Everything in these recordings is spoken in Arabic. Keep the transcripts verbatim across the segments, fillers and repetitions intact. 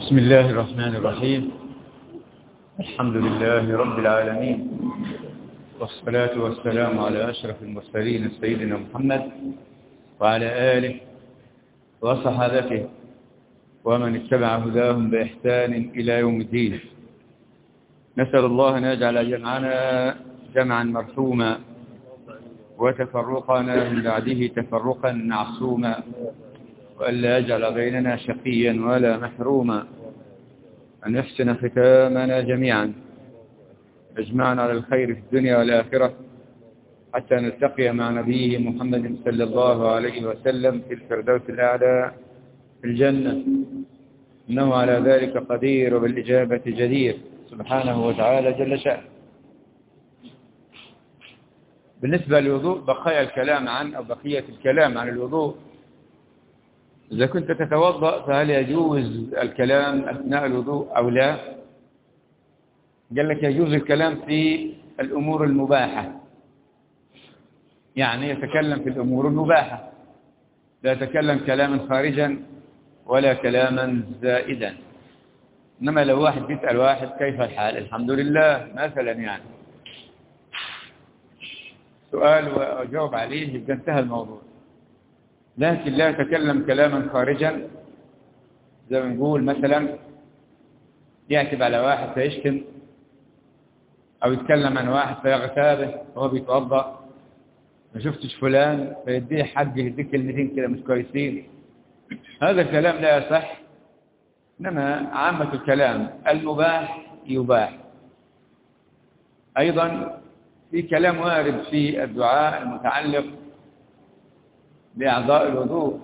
بسم الله الرحمن الرحيم. الحمد لله رب العالمين، والصلاة والسلام على أشرف المرسلين سيدنا محمد وعلى آله وصحابته ومن اتبع هداهم بإحسان إلى يوم الدين. نسأل الله أن يجعل جمعنا جمعا مرحوما وتفرقنا من بعده تفرقا معصوما، وألا يجعل بيننا شقيا ولا محروما، أن يحسن ختامنا جميعا، اجمعنا على الخير في الدنيا والآخرة حتى نلتقي مع نبيه محمد صلى الله عليه وسلم في الفردوس الأعلى في الجنة، إنه على ذلك قدير وبالإجابة جدير سبحانه وتعالى جل شأنه. بالنسبة للوضوء بقايا الكلام عن أو بقية الكلام عن الوضوء. إذا كنت تتوضأ فهل يجوز الكلام أثناء الوضوء أو لا؟ قال لك يجوز الكلام في الأمور المباحة، يعني يتكلم في الأمور المباحة، لا يتكلم كلاما خارجا ولا كلاما زائدا. إنما لو واحد بيسأل واحد كيف الحال، الحمد لله مثلا، يعني سؤال وأجاوب عليه يبقى انتهى الموضوع. لكن لا يتكلم كلاما خارجا، زي ما نقول مثلا يعتب على واحد فيشتم، أو يتكلم عن واحد فيغتابه وهو بيتوضأ، ما شفتش فلان فيديه حق يديك كلمتين كده مش كويسين. هذا الكلام لا يصح. إنما عامة الكلام المباح يباح. أيضا في كلام وارد في الدعاء المتعلق بأعضاء الوضوء،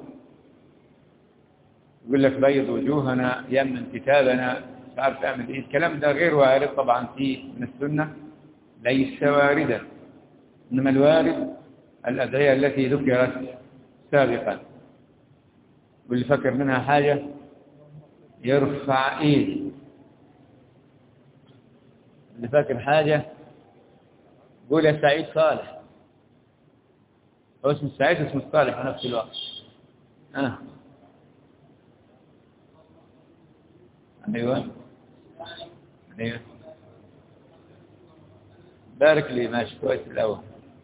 يقول لك بيض وجوهنا، يمن كتابنا، مش عارف تعمل ايه. الكلام ده غير وارد طبعا في من السنة، ليس واردا. إنما الوارد الأدعية التي ذكرت سابقا، واللي فكر منها حاجة يرفع ايده، اللي فاكر حاجة قول يا سعيد صالح. هو اسم سعيد اسم صالح في نفس الوقت. أه. أيوة أيوة بارك لي، ماشي كويس الأول.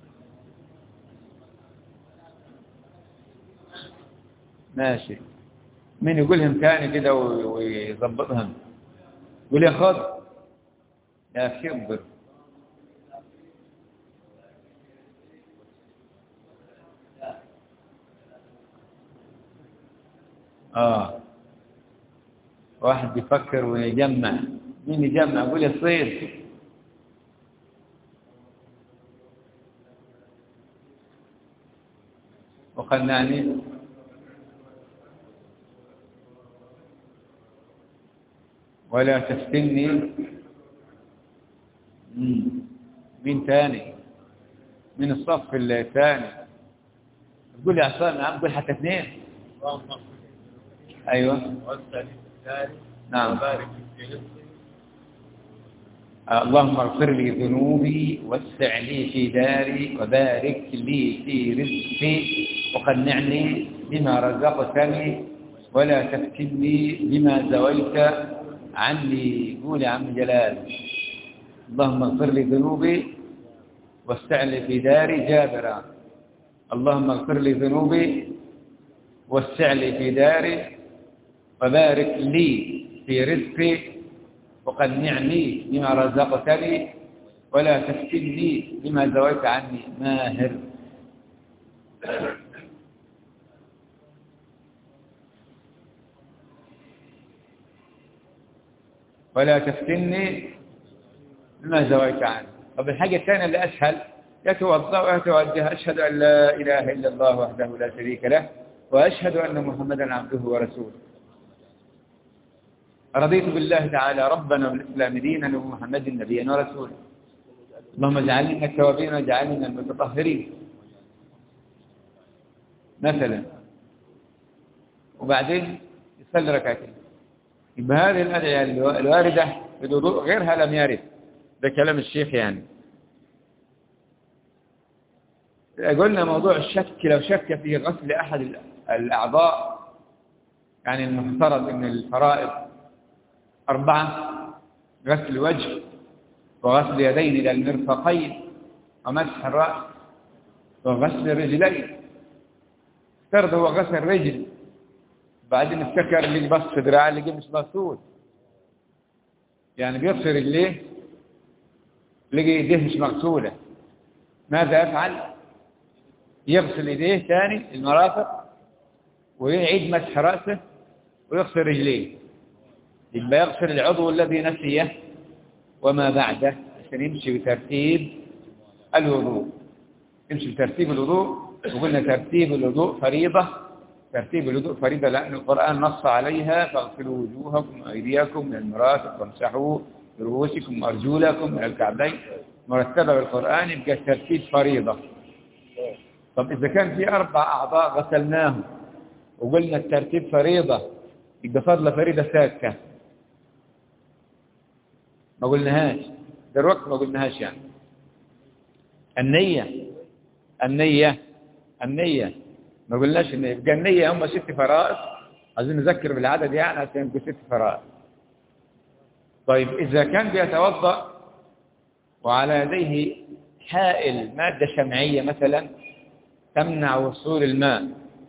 ماشي، مين يقولهم تاني كده ويضبطهم؟ قول يا خضر يا خبر. آه واحد بيفكر ويجمع. مين يجمع؟ قول يا صيد. وقنعني ولا تفتني. مم. مين تاني؟ من الصف الثاني؟ قول يا عصام. نعم قول حتى اثنين. أيوة نعم. اللهم اغفر لي ذنوبي واسع لي في داري وبارك لي في رزقي وقنعني بما رزقتني ولا تفتني بما زويت عني. قول يا عم جلال. اللهم اغفر لي ذنوبي واسع لي في داري جابرا. اللهم اغفر لي ذنوبي واسع لي في داري وبارك لي في رزقي وقنعني بما رزقتني ولا تفتني بما زويت عني. ماهر. ولا تفتني بما زويت عني. طب الحاجة الثانية اللي أسهل، يتوضأ ويتوجه أشهد أن لا إله إلا الله وحده لا شريك له وأشهد أن محمدا عبده ورسوله. رضيت بالله تعالى ربنا والإسلام دينا ومحمد نبيا ورسولا. اللهم اجعلني من التوابين واجعلني من المتطهرين مثلا. وبعدين يصلي ركعتين. يبقى هذه الأدعية الواردة في الوضوء غيرها لم يرد. ده كلام الشيخ. يعني قلنا موضوع الشك، لو شك في غسل أحد الأعضاء، يعني المفترض أن الفرائض أربعة غسل الوجه وغسل اليدين إلى المرفقين ومسح الرأس وغسل الرجلين. افترض هو غسل الرجل بعدين افتكر اللي بص دراعه اللي مش مغسول، يعني بيغسل رجليه لقي يديه مش مغسولة، ماذا يفعل؟ يغسل يديه ثاني المرافق ويعيد مسح رأسه ويغسل رجليه. يبقى يغسل العضو الذي نسيه وما بعده عشان يمشي بترتيب الوضوء. يمشي بترتيب الوضوء. وقلنا ترتيب الوضوء فريضة. ترتيب الوضوء فريضة لأن القرآن نص عليها: فاغسلوا وجوهكم وأيديكم من المرافق وامسحوا برؤوسكم وأرجلكم من الكعبين. مرتبة بالقرآن يبقى الترتيب فريضة. طب إذا كان في أربع أعضاء غسلناهم وقلنا الترتيب فريضة يبقى فضل فريضة ساكة ما قلناهاش دلوقتي، ما قلناهاش يعني. النية النية النية ما قلناش النية. يبقى النية هم ست فرائض، عايزين نذكر بالعدد يعني عشان يبقى ست فرائض. طيب إذا كان بيتوضأ وعلى يديه حائل مادة شمعية مثلا تمنع وصول الماء،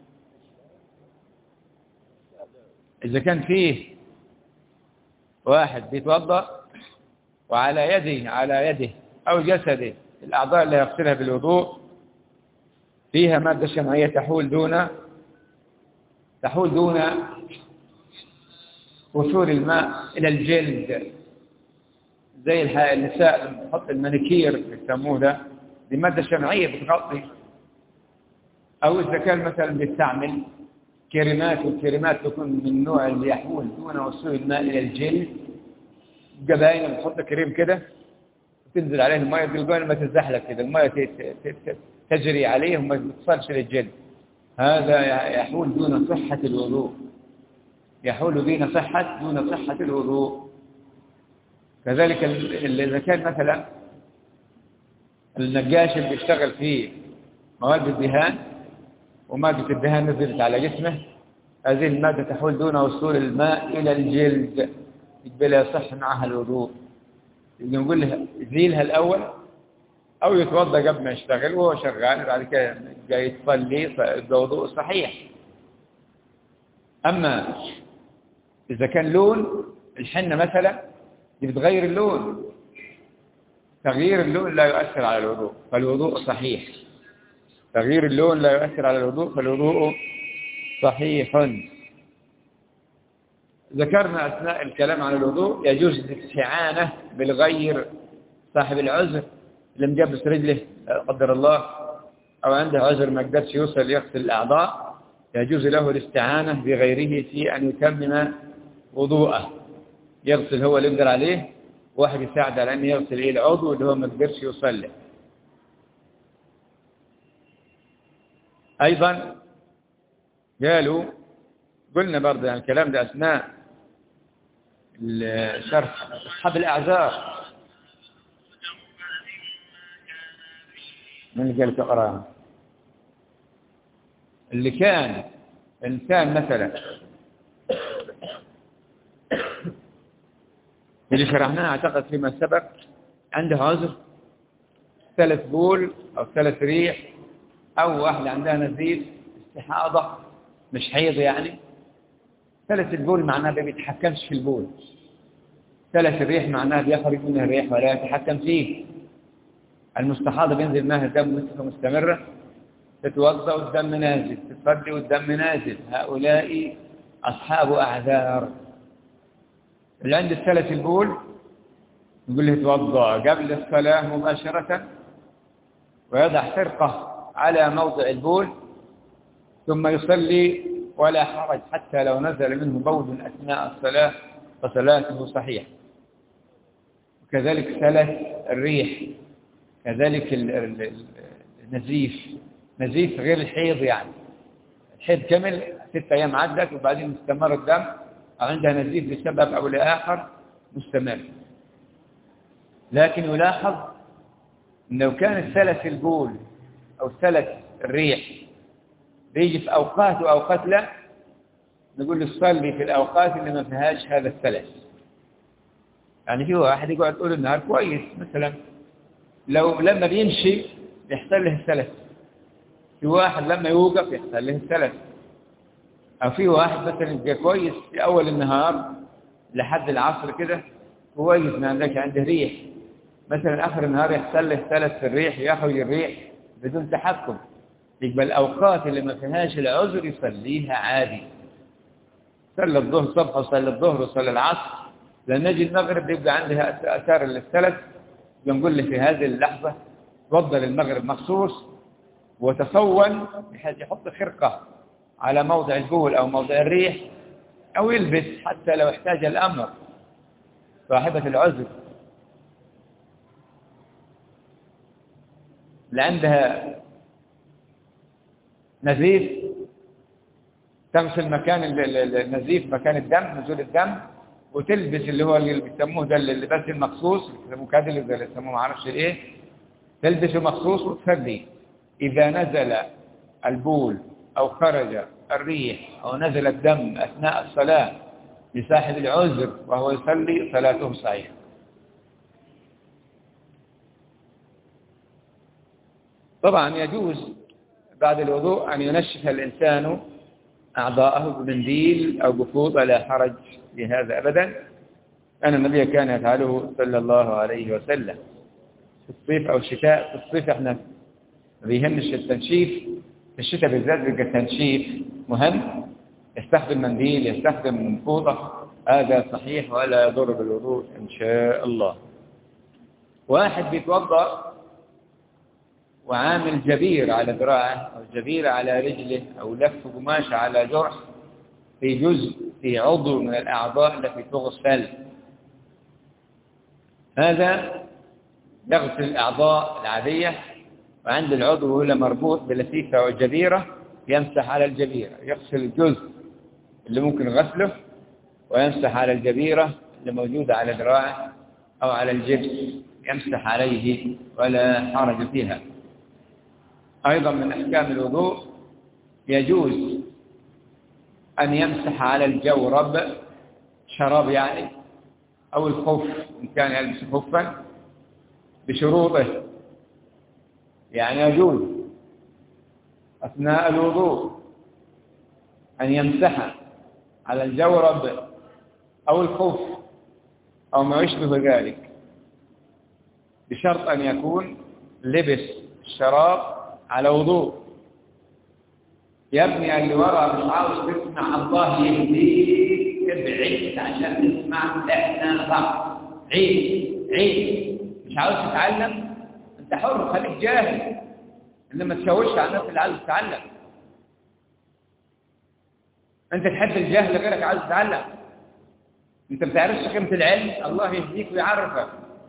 إذا كان فيه واحد بيتوضأ وعلى يده على يده أو جسده الأعضاء اللي يغسلها بالوضوء فيها مادة شمعية تحول دون تحول دون وصول الماء إلى الجلد، زي النساء لما تحط المانيكير يسموه ده، دي مادة شمعية بتغطي. أو إذا كان مثلا بيستعمل كريمات، والكريمات تكون من النوع اللي يحول دون وصول الماء إلى الجلد. جباين لما تحط كريم كده تنزل عليه الماء تلقون ما تزحلق كده، الماء تجري عليه وما تصلش للجلد. هذا يحول دون صحة الوضوء، يحول دون صحة دون صحة الوضوء. كذلك إذا كان مثلا النقاش اللي بيشتغل فيه مواد الدهان ومادة الدهان نزلت على جسمه، هذه المادة تحول دون وصول الماء إلى الجلد، يقبل يصح معها الوضوء. نقول له زيلها الأول أو يتوضأ قبل ما يشتغل وهو شغال، بعد كده جاي يصلي الوضوء صحيح. أما إذا كان لون الحنة مثلا بتغير اللون، تغيير اللون لا يؤثر على الوضوء فالوضوء صحيح. تغيير اللون لا يؤثر على الوضوء فالوضوء صحيح. ذكرنا أثناء الكلام عن الوضوء يجوز الاستعانة بالغير، صاحب العذر اللي مجبس رجله لا قدر الله أو عنده عذر ما قدرش يوصل يغسل الأعضاء، يجوز له الاستعانة بغيره في أن يتمم وضوءه. يغسل هو اللي يقدر عليه، واحد يساعد على أن يغسل إيه العضو اللي هو ما قدرش يوصل له. أيضا قالوا قلنا برضه يعني الكلام ده أثناء الشرح أصحاب الأعذار. من اللي قال تقرأها؟ اللي كان إنسان مثلا اللي شرحناه أعتقد فيما سبق عنده عذر ثلاث بول أو ثلاث ريح، أو واحدة عندها نزيف استحاضة مش حيض يعني. ثلاث البول معناه ما بيتحكمش في البول، ثلاث الريح معناه بيخرج منها الريح ولا يتحكم فيه. المستحاضة بينزل منها الدم بصفة مستمرة، تتوضأ والدم نازل، تصلي والدم نازل. هؤلاء أصحاب أعذار. اللي عند الثلاث البول نقول له يتوضأ قبل الصلاة مباشرة ويضع فرقة على موضع البول ثم يصلي ولا حرج حتى لو نزل منه بول أثناء الصلاة فصلاته صحيحة. وكذلك ثلاث الريح، كذلك النزيف، نزيف غير الحيض يعني. الحيض كمل ست أيام عدت وبعدين استمر الدم، أو عندها نزيف بسبب أو لآخر مستمر. لكن يلاحظ أن لو كان الثلث البول أو ثلث الريح بيجي في أوقات وأوقات لا، نقول له صلي في الأوقات اللي ما فيهاش هذا الثلث. يعني في واحد يقعد طول النهار كويس مثلا، لو لما بيمشي يحصل له السلس، في واحد لما يوقف يحصل له السلس، أو في واحد مثلا يبقى كويس في أول النهار لحد العصر كده كويس ما عندك عنده ريح، مثلا آخر النهار يحصل له سلس في الريح، يخرج الريح بدون تحكم، يبقى الأوقات اللي ما فيهاش العذر يصليها عادي، صلى الظهر الصبح وصلى الظهر وصلى العصر، لما نجي المغرب يبقى عندها أثار الثلث، بنقول له في هذه اللحظة تفضل المغرب مخصوص وتصون بحيث يحط خرقة على موضع البول أو موضع الريح، أو يلبس حتى لو احتاج الأمر صاحبة العذر لعندها نزيف تغسل مكان النزيف مكان الدم نزول الدم، وتلبس اللي هو اللي بيسموه ده اللباس المخصوص المكادل اللي بيسموه ما اعرفش ايه، تلبسه مخصوص وتصلي. إذا نزل البول أو خرج الريح أو نزل الدم أثناء الصلاة لصاحب العذر وهو يصلي صلاته صحيحة. طبعا يجوز بعد الوضوء أن ينشف الإنسان أعضاءه بمنديل أو بفوطة، لا حرج في هذا أبدا، أن النبي كان يفعله صلى الله عليه وسلم في الصيف أو الشتاء. في الصيف احنا ما بيهمش التنشيف، في الشتاء بالذات بيبقى التنشيف مهم، يستخدم منديل يستخدم فوطة، هذا صحيح ولا يضر بالوضوء إن شاء الله. واحد بيتوضأ وعامل جبير على ذراعه أو جبير على رجله أو لف قماش على جرح في جزء في عضو من الأعضاء التي تغسل، هذا يغسل الأعضاء العادية، وعند العضو هو مربوط بلفيفة أو جبيرة يمسح على الجبيرة، يغسل الجزء اللي ممكن غسله ويمسح على الجبيرة اللي موجودة على ذراعه أو على الجبس يمسح عليه ولا حرج فيها. أيضا من أحكام الوضوء يجوز أن يمسح على الجورب، شراب يعني، أو الخف إن كان يلبس خفا بشروطه، يعني يجوز أثناء الوضوء أن يمسح على الجورب أو الخف أو ما يشبه ذلك، بشرط أن يكون لبس الشراب على وضوء. يا ابني اللي ورا مش عاوز تسمع الله يهديك، ابعد عشان تسمع احنا بعض، عيد عيد، مش عاوز تتعلم انت حر، خليك جاهل، انما تشوش على الناس اللي عاوز تتعلم. انت تحب الجهل غيرك عاوز تتعلم، انت ما بتعرفش قيمه العلم، الله يهديك ويعرفك.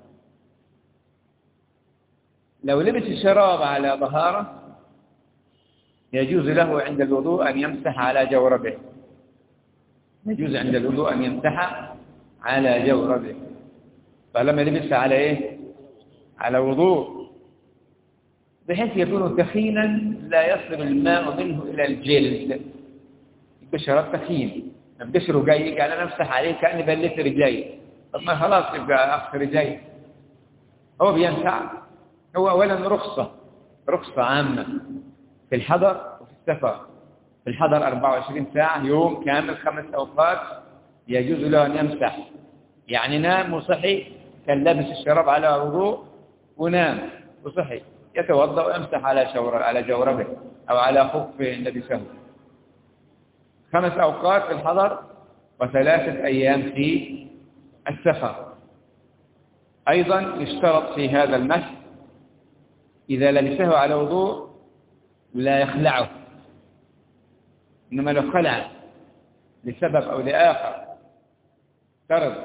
لو لبس الشراب على طهارة يجوز له عند الوضوء أن يمسح على جوربه، يجوز عند الوضوء أن يمسح على جوربه، فلما لبس على إيه؟ على وضوء، بحيث يكون تخينا لا يصل الماء منه إلى الجلد، يبقى شراب تخين، ما بقاش رجيج، يعني أنا أمسح عليه كأني بلت رجلي، طب ما خلاص يبقى أخذ رجلي. هو بينفع، هو أولا رخصة رخصة عامة في الحضر وفي السفر. في الحضر أربعة وعشرين ساعة يوم كامل خمس أوقات يجوز له أن يمسح، يعني نام وصحي كان لابس الشراب على وضوء ونام وصحي يتوضأ ويمسح على شور على جوربه أو على خف لبسه. خمس أوقات في الحضر وثلاثة أيام في السفر. أيضا يشترط في هذا المسح إذا لبسه على وضوء لا يخلعه، إنما لو خلع لسبب أو لآخر، فرض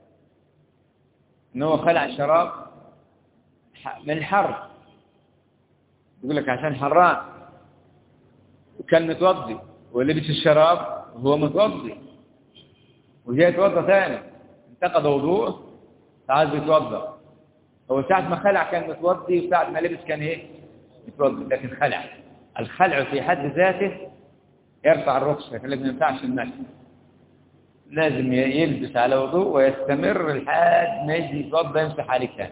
إنه خلع الشراب من الحر، يقول لك عشان حران، وكان متوضي ولبس الشراب وهو متوضي وجاء يتوضى ثاني، انتقض وضوءه تعال بيتوضى. هو ساعة ما خلع كان متوضي، وساعة ما لبس كان ايه؟ متوضي، لكن خلع. الخلع في حد ذاته يرفع الرخصة، لكن ما ينفعش المسح. لازم يلبس على وضوء ويستمر لحد ما يجي يتوضا يمسح عليه تاني.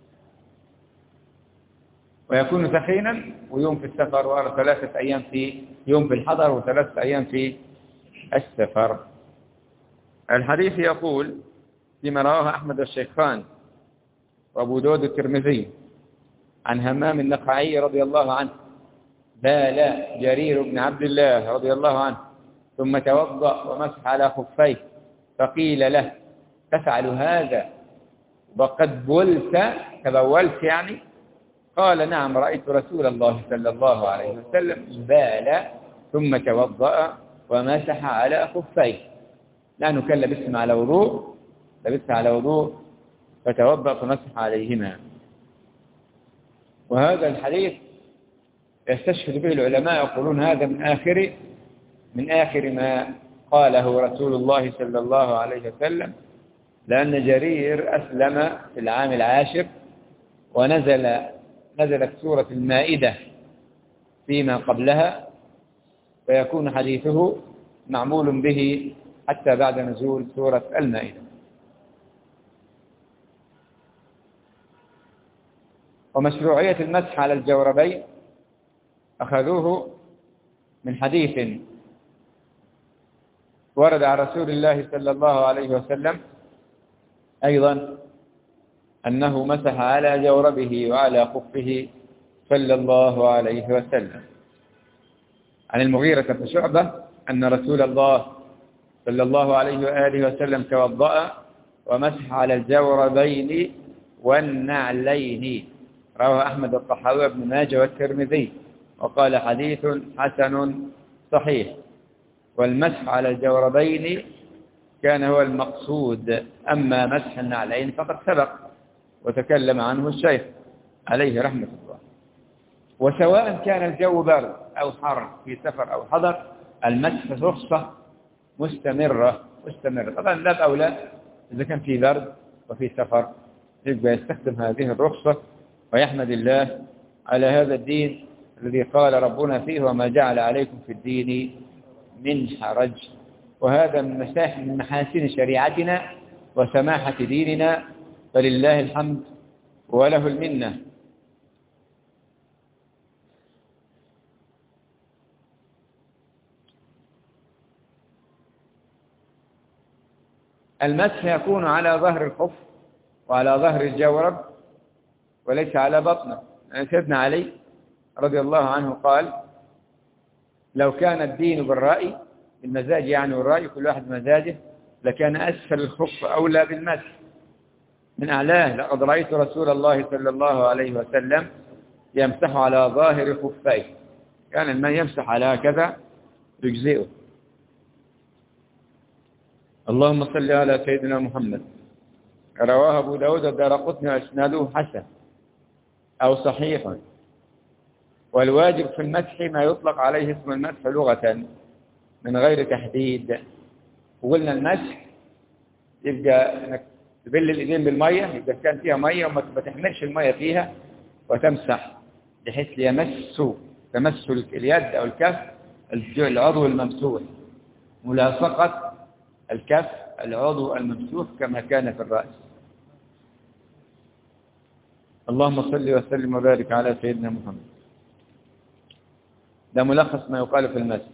ويكون سخينا ويوم في السفر وثلاثة أيام في يوم في الحضر وثلاثة أيام في السفر. الحديث يقول فيما رواه أحمد الشيخان وأبو داود الترمذي عن همام النخعي رضي الله عنه: بال جرير بن عبد الله رضي الله عنه ثم توضأ ومسح على خفيه، فقيل له: تفعل هذا وقد بلت تبولت يعني؟ قال: نعم، رأيت رسول الله صلى الله عليه وسلم بال ثم توضأ ومسح على خفيه، لأنه كان لبسهم على وضوء لبسها على وضوء فتوضأ فمسح عليهما. وهذا الحديث يستشهد به العلماء، يقولون هذا من آخر من آخر ما قاله رسول الله صلى الله عليه وسلم، لأن جرير أسلم في العام العاشر ونزل نزلت سورة المائدة فيما قبلها، فيكون حديثه معمول به حتى بعد نزول سورة المائدة. ومشروعية المسح على الجوربين أخذوه من حديث ورد عن رسول الله صلى الله عليه وسلم أيضا أنه مسح على جوربه وعلى خفه صلى الله عليه وسلم. عن المغيرة بن شعبة أن رسول الله صلى الله عليه وآله وسلم توضأ ومسح على الجوربين والنعلين، رواه أحمد الطحاوي وابن ماجه والترمذي، وقال حديث حسن صحيح. والمسح على الجوربين كان هو المقصود، أما مسح النعلين فقد سبق وتكلم عنه الشيخ عليه رحمة الله. وسواء كان الجو برد أو حر في سفر أو حضر، المسح رخصة مستمرة مستمرة طبعا لا أولى إذا كان في برد وفي سفر يبقى يستخدم هذه الرخصة ويحمد الله على هذا الدين الذي قال ربنا فيه: وما جعل عليكم في الدين من حرج. وهذا من من محاسن شريعتنا وسماحة ديننا، فلله الحمد وله المنة. المسح يكون على ظهر الخف وعلى ظهر الجورب وليس على بطنه. يعني سيدنا علي رضي الله عنه قال: لو كان الدين بالرأي بالمزاج يعني والرأي كل واحد مزاجه لكان أسفل الخف أولى بالمسح من أعلاه. لقد رأيت رسول الله صلى الله عليه وسلم يمسح على ظاهر خفيه، كان المن يمسح على هكذا يجزئه. اللهم صل على سيدنا محمد. رواه أبو داود والدارقطني وإسناده حسن أو صحيح. والواجب في المسح ما يطلق عليه اسم المسح لغة من غير تحديد. وقلنا المسح يبقى انك تبل الايدين بالميه اذا كان فيها ميه وما تحملش الميه فيها وتمسح بحيث يمس تمس اليد او الكف العضو الممسوح، ملاصقة الكف العضو الممسوح كما كان في الرأس. اللهم صل وسلم وبارك على سيدنا محمد. ده ملخص ما يقال في المسح.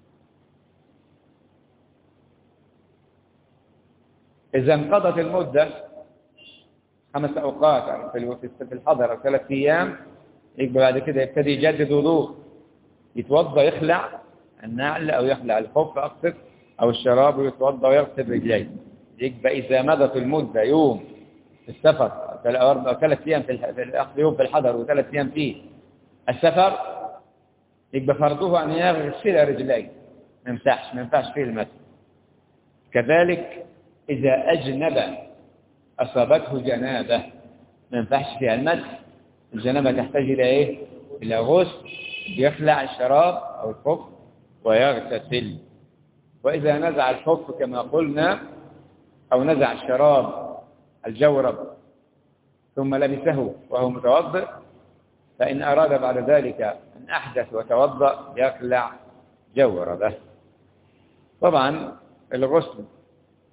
إذا انقضت المدة خمس أوقات في الحضر أو ثلاث أيام، يبقى بعد كده يبتدي يجدد وضوء، يتوضأ يخلع النعل أو يخلع الخف أقصد أو الشراب ويتوضأ ويغسل رجليه. يبقى إذا مضت المدة يوم في السفر أو ثلاث أيام في يوم في الحضر وثلاث أيام في السفر، يبقى فرضه أن يغسل رجليه، ما يمسحش ما ينفعش فيه المسح. كذلك إذا أجنب أصابته جنابة ما ينفعش فيها المسح. الجنابة تحتاج إلى إيه؟ إلى غسل، يخلع الشراب أو الخف ويغتسل. وإذا نزع الخف كما قلنا أو نزع الشراب الجورب ثم لبسه وهو متوضئ، فإن أراد بعد ذلك أن أحدث وتوضأ يخلع جوربه. طبعا الغسل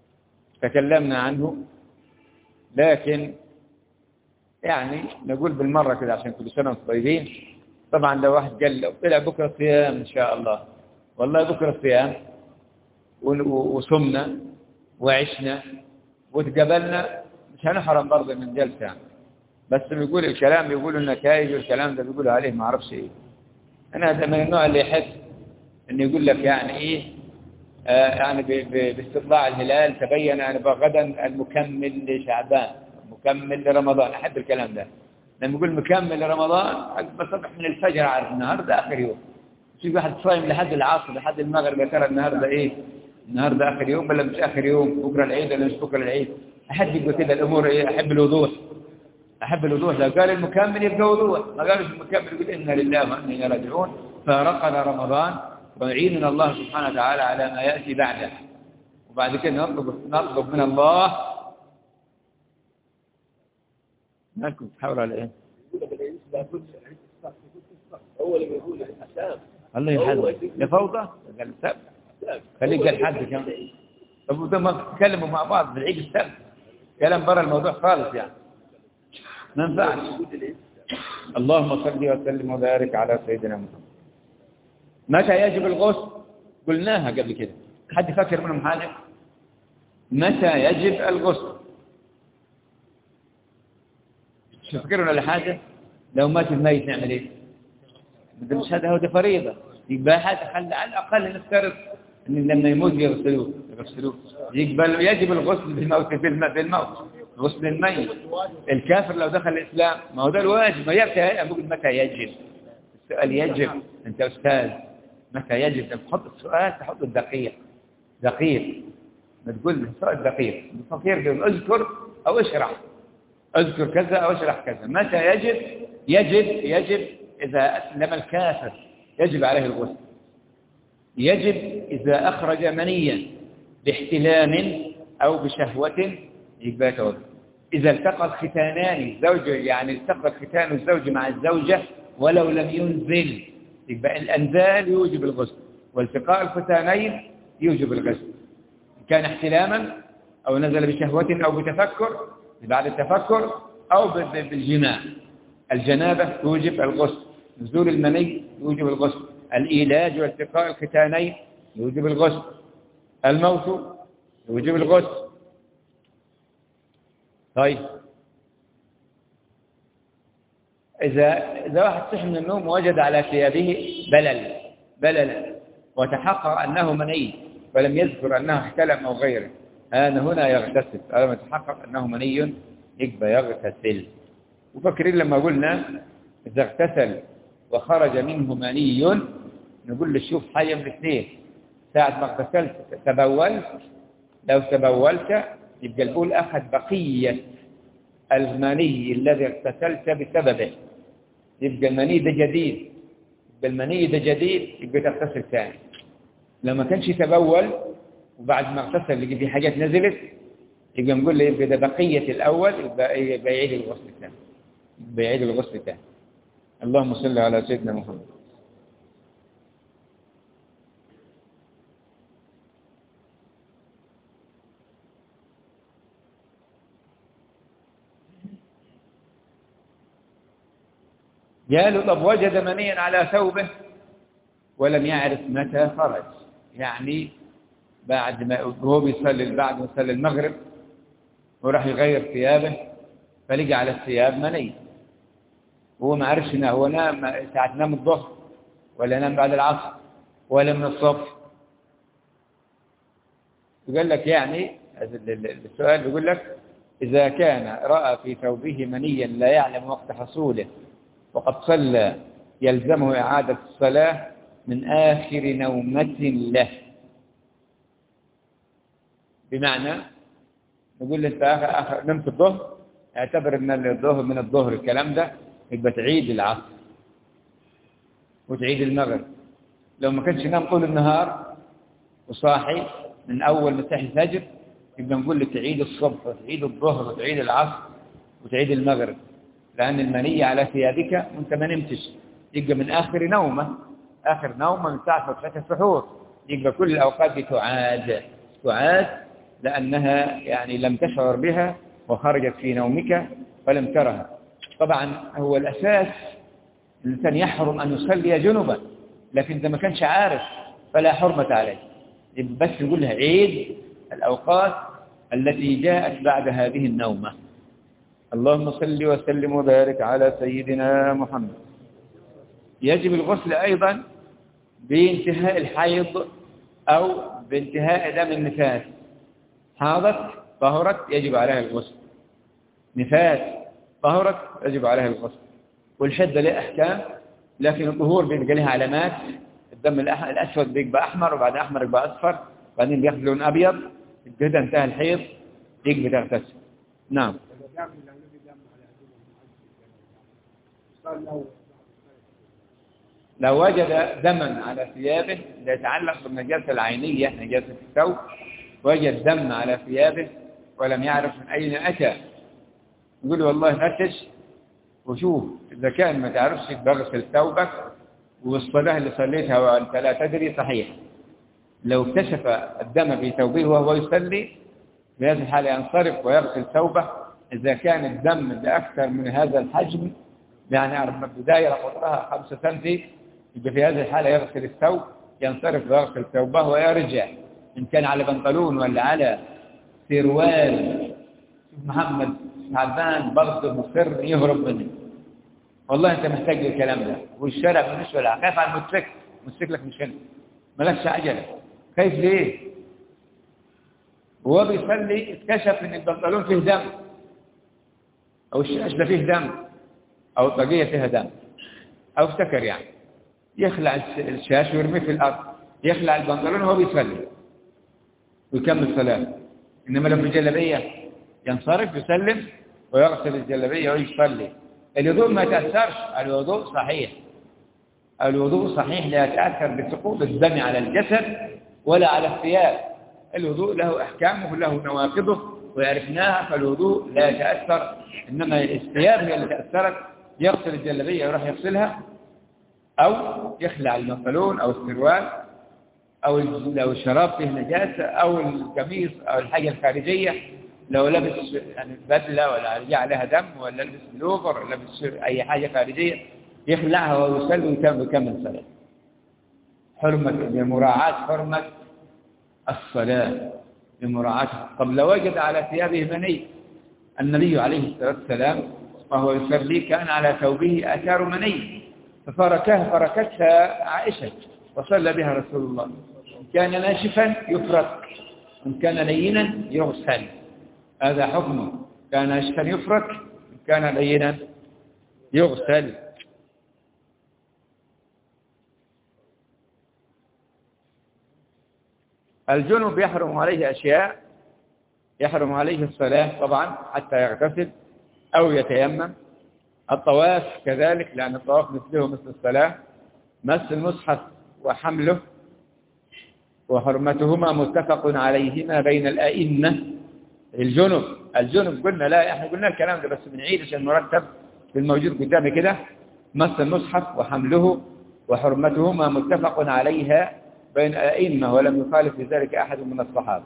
تكلمنا عنه، لكن يعني نقول بالمرة كده عشان كل سنة وانتم طيبين. طبعا لو واحد قال لو طلع بكرة صيام إن شاء الله، والله بكرة صيام وصمنا وعشنا وتقبلنا، مش هنحرم برضه من جلسة يعني. بس بيقول الكلام، بيقولوا النتائج والكلام ده بيقولوا عليه ما اعرفش ايه. انا هذا من النوع اللي يحس انه يقول لك يعني ايه آه يعني باستطلاع الهلال تبين ان غدا المكمل لشعبان مكمل لرمضان. احب الكلام ده لما يقول مكمل لرمضان بصبح من الفجر عارف النهارده اخر يوم. في واحد صايم لحد العصر لحد المغرب يا ترى النهارده ايه؟ النهارده اخر يوم ولا مش اخر يوم؟ بكره العيد ولا مش بكره العيد؟ احب يقول كده الامور ايه؟ احب الوضوح. أحب الوضوح. لو قال المكمل يبقى وضوح، ما قالش المكمل يقول إنا لله وإنا إليه راجعون. فرقنا رمضان ويعيننا الله سبحانه وتعالى على ما يأتي بعده. وبعد كده نطلب نطلب من الله. مالكم تحاولوا على إيه؟ أول ما يقول الحساب الله يحفظه يا فوضى قال السبت خليه قال حد كمان. طب ده ما تتكلموا مع بعض بالعيد السبت كلام برا الموضوع خالص يعني ما ينفعش. اللهم صل وسلم وبارك على سيدنا محمد. متى يجب الغسل؟ قلناها قبل كده. حد فاكر منهم حاجه؟ متى يجب الغسل؟ تفكرون على حاجه؟ لو مات الميت نعمل ايه؟ ده مش هذا هو ده فريضه. يبقى حد خلي على الاقل نفترض ان لما يموت يغسلوه يغسلوه يقبل يجب الغسل بالموت بالموت غسل الميت. الكافر لو دخل الإسلام ما هو ده الواجب. ما يبكي أقول متى يجب. السؤال يجب. أنت أستاذ متى يجب. تحط السؤال تحط الدقيق دقيق ما تقول السؤال دقيق الفقير اذكر أو اشرح اذكر كذا أو اشرح كذا. متى يجب؟ يجب يجب إذا أسلم الكافر يجب عليه الغسل. يجب إذا أخرج منيا باحتلام أو بشهوة يبقى يتوضا. إذا التقى الختانان زوج يعني التقى الختان الزوج مع الزوجة ولو لم ينزل يبقى الأنزال يوجب الغسل والتقاء الختانين يوجب الغسل. كان احتلاما أو نزل بشهوة أو بتفكر بعد التفكر أو بالجماع. الجنابة توجب الغسل. نزول المني يوجب الغسل. الإيلاج والتقاء الختانين يوجب الغسل. الموت يوجب الغسل. طيب إذا إذا واحد صح من النوم ووجد على ثيابه بلل بللا وتحقق أنه مني ولم يذكر أنه احتلم أو غيره هذا هنا يغتسل. لما تحقق أنه مني يبقى يغتسل. وفكرين لما قلنا إذا اغتسل وخرج منه مني نقول له شوف حاجة من الاثنين. ساعة ما اغتسلت تبولت لو تبولت يبقى الأول أخذ بقية المني الذي اغتسلت بسببه يبقى المني ده جديد. يبقى المني ده جديد يبقى تغتسل ثاني. لو ما كانش تبول وبعد ما اغتسل لقي في حاجات نزلت يبقى نقول له يبقى ده بقية الأول يبقى يعيد الغسل الثاني يبقى يعيد الغسل الثاني. اللهم صل على سيدنا محمد. قالوا طب وجد منيا على ثوبه ولم يعرف متى خرج. يعني بعد ما هو بيصلي بعد ما يصلي المغرب وراح يغير ثيابه فلقى على الثياب مني وهو ما عرفش انه هو نام ساعة نام الظهر ولا نام بعد العصر ولا من الصبح. يقول لك يعني السؤال يقول لك إذا كان رأى في ثوبه منيا لا يعلم وقت حصوله وقد صلى يلزمه إعادة الصلاة من آخر نومة له. بمعنى نقول أنت آخر, آخر نمت الظهر اعتبر أن الظهر من الظهر الكلام ده يبقى تعيد العصر وتعيد المغرب. لو ما كانش نام طول النهار وصاحي من أول مساح الفجر يبقى نقول لك تعيد الصبح وتعيد الظهر وتعيد العصر وتعيد المغرب لأن المنية على ثيابك وانت ما نمتش يبقى من آخر نومة آخر نومة من ساعة فتحة السحور يبقى كل الأوقات دي تعاد تعاد لأنها يعني لم تشعر بها وخرجت في نومك فلم ترها. طبعا هو الأساس الإنسان يحرم أن يصلي جنبا، لكن إذا ما كانش عارف فلا حرمة عليه، بس يقول لها عيد الأوقات التي جاءت بعد هذه النومة. اللهم صل وسلم وبارك على سيدنا محمد. يجب الغسل أيضا بانتهاء الحيض أو بانتهاء دم النفاس. حاضت طهرت يجب عليها الغسل، نفاس طهرت يجب عليها الغسل. والحدة له أحكام، لكن الطهور بيبقى لها علامات. الدم الأسود بيبقى أحمر، وبعد أحمر يبقى أصفر، بعدين بياخد لون أبيض، كده انتهى الحيض يجب تغتسل. نعم. لو وجد دما على ثيابه لا يتعلق بالنجاسة العينية نجاسة الثوب، وجد دم على ثيابه ولم يعرف من أين أتى، يقول والله فتش وشوف، إذا كان ما تعرفش بغسل ثوبك والصلاة اللي صليتها وأنت لا تدري صحيح. لو اكتشف الدم في ثوبه وهو يصلي في هذه الحالة ينصرف ويغسل ثوبه. إذا كان الدم بأكثر من هذا الحجم، يعني بداية قطرها خمسة سنتي، يبقى في هذه الحالة يغسل الثوب، ينصرف ويغسل ثوبه ويرجع. إن كان على بنطلون ولا على سروال، محمد تعبان برضه مصر يهرب منه، والله أنت محتاج للكلام ده. والشارع مش ولا خايف على الموتوسيكل، موتوسيكلك مش هنا، مالكش عجلة، خايف ليه؟ وهو بيصلي اكتشف ان البنطلون فيه دم، او الشاشة فيه دم، او الطاقية فيها دم، او افتكر يعني يخلع الشاش ويرميه في الارض، يخلع البنطلون وهو بيصلي ويكمل صلاته. انما لو في الجلابيه ينصرف يسلم ويغسل الجلابيه ويصلي. الوضوء ما يتاثرش، الوضوء صحيح، الوضوء صحيح لا يتاثر بسقوط الدم على الجسد ولا على الثياب. الوضوء له احكامه له نواقضه وعرفناها، فالوضوء لا يتاثر. انما الثياب هي اللي تاثرت، يغسل الجلابيه ويروح يغسلها، او يخلع البنطلون او السروال، او لو الشراب فيه نجاسه، او القميص او الحاجه الخارجيه، لو لبس يعني بدله ولا رجع عليها دم، ولا لبس بلوفر ولا لبس اي حاجه خارجيه، يخلعها ويصلي ويكمل صلاته. حرمه لمراعاه حرمه الصلاه، لمراعاه. طب لو وجد على ثيابه مني، النبي عليه الصلاه والسلام وهو يصلي كان على ثوبه اثار مني، ففركها فركتها عائشه وصلى بها رسول الله. إن كان ناشفا يفرك، إن كان لينا يغسل. هذا حكمه، كان ناشفا يفرك، إن كان لينا يغسل. الجنب يحرم عليه أشياء، يحرم عليه الصلاة طبعا حتى يغتسل أو يتيمم. الطواف كذلك، لأن الطواف مثله مثل الصلاة. مس المصحف وحمله وحرمتهما متفق عليهما بين الأئمة. الجنب الجنب قلنا لا، احنا قلنا الكلام ده بس بنعيد عشان مرتب بالموجود قدامي كده. مس المصحف وحمله وحرمتهما متفق عليها بين الأئمة، ولم يخالف في ذلك أحد من الصحابة.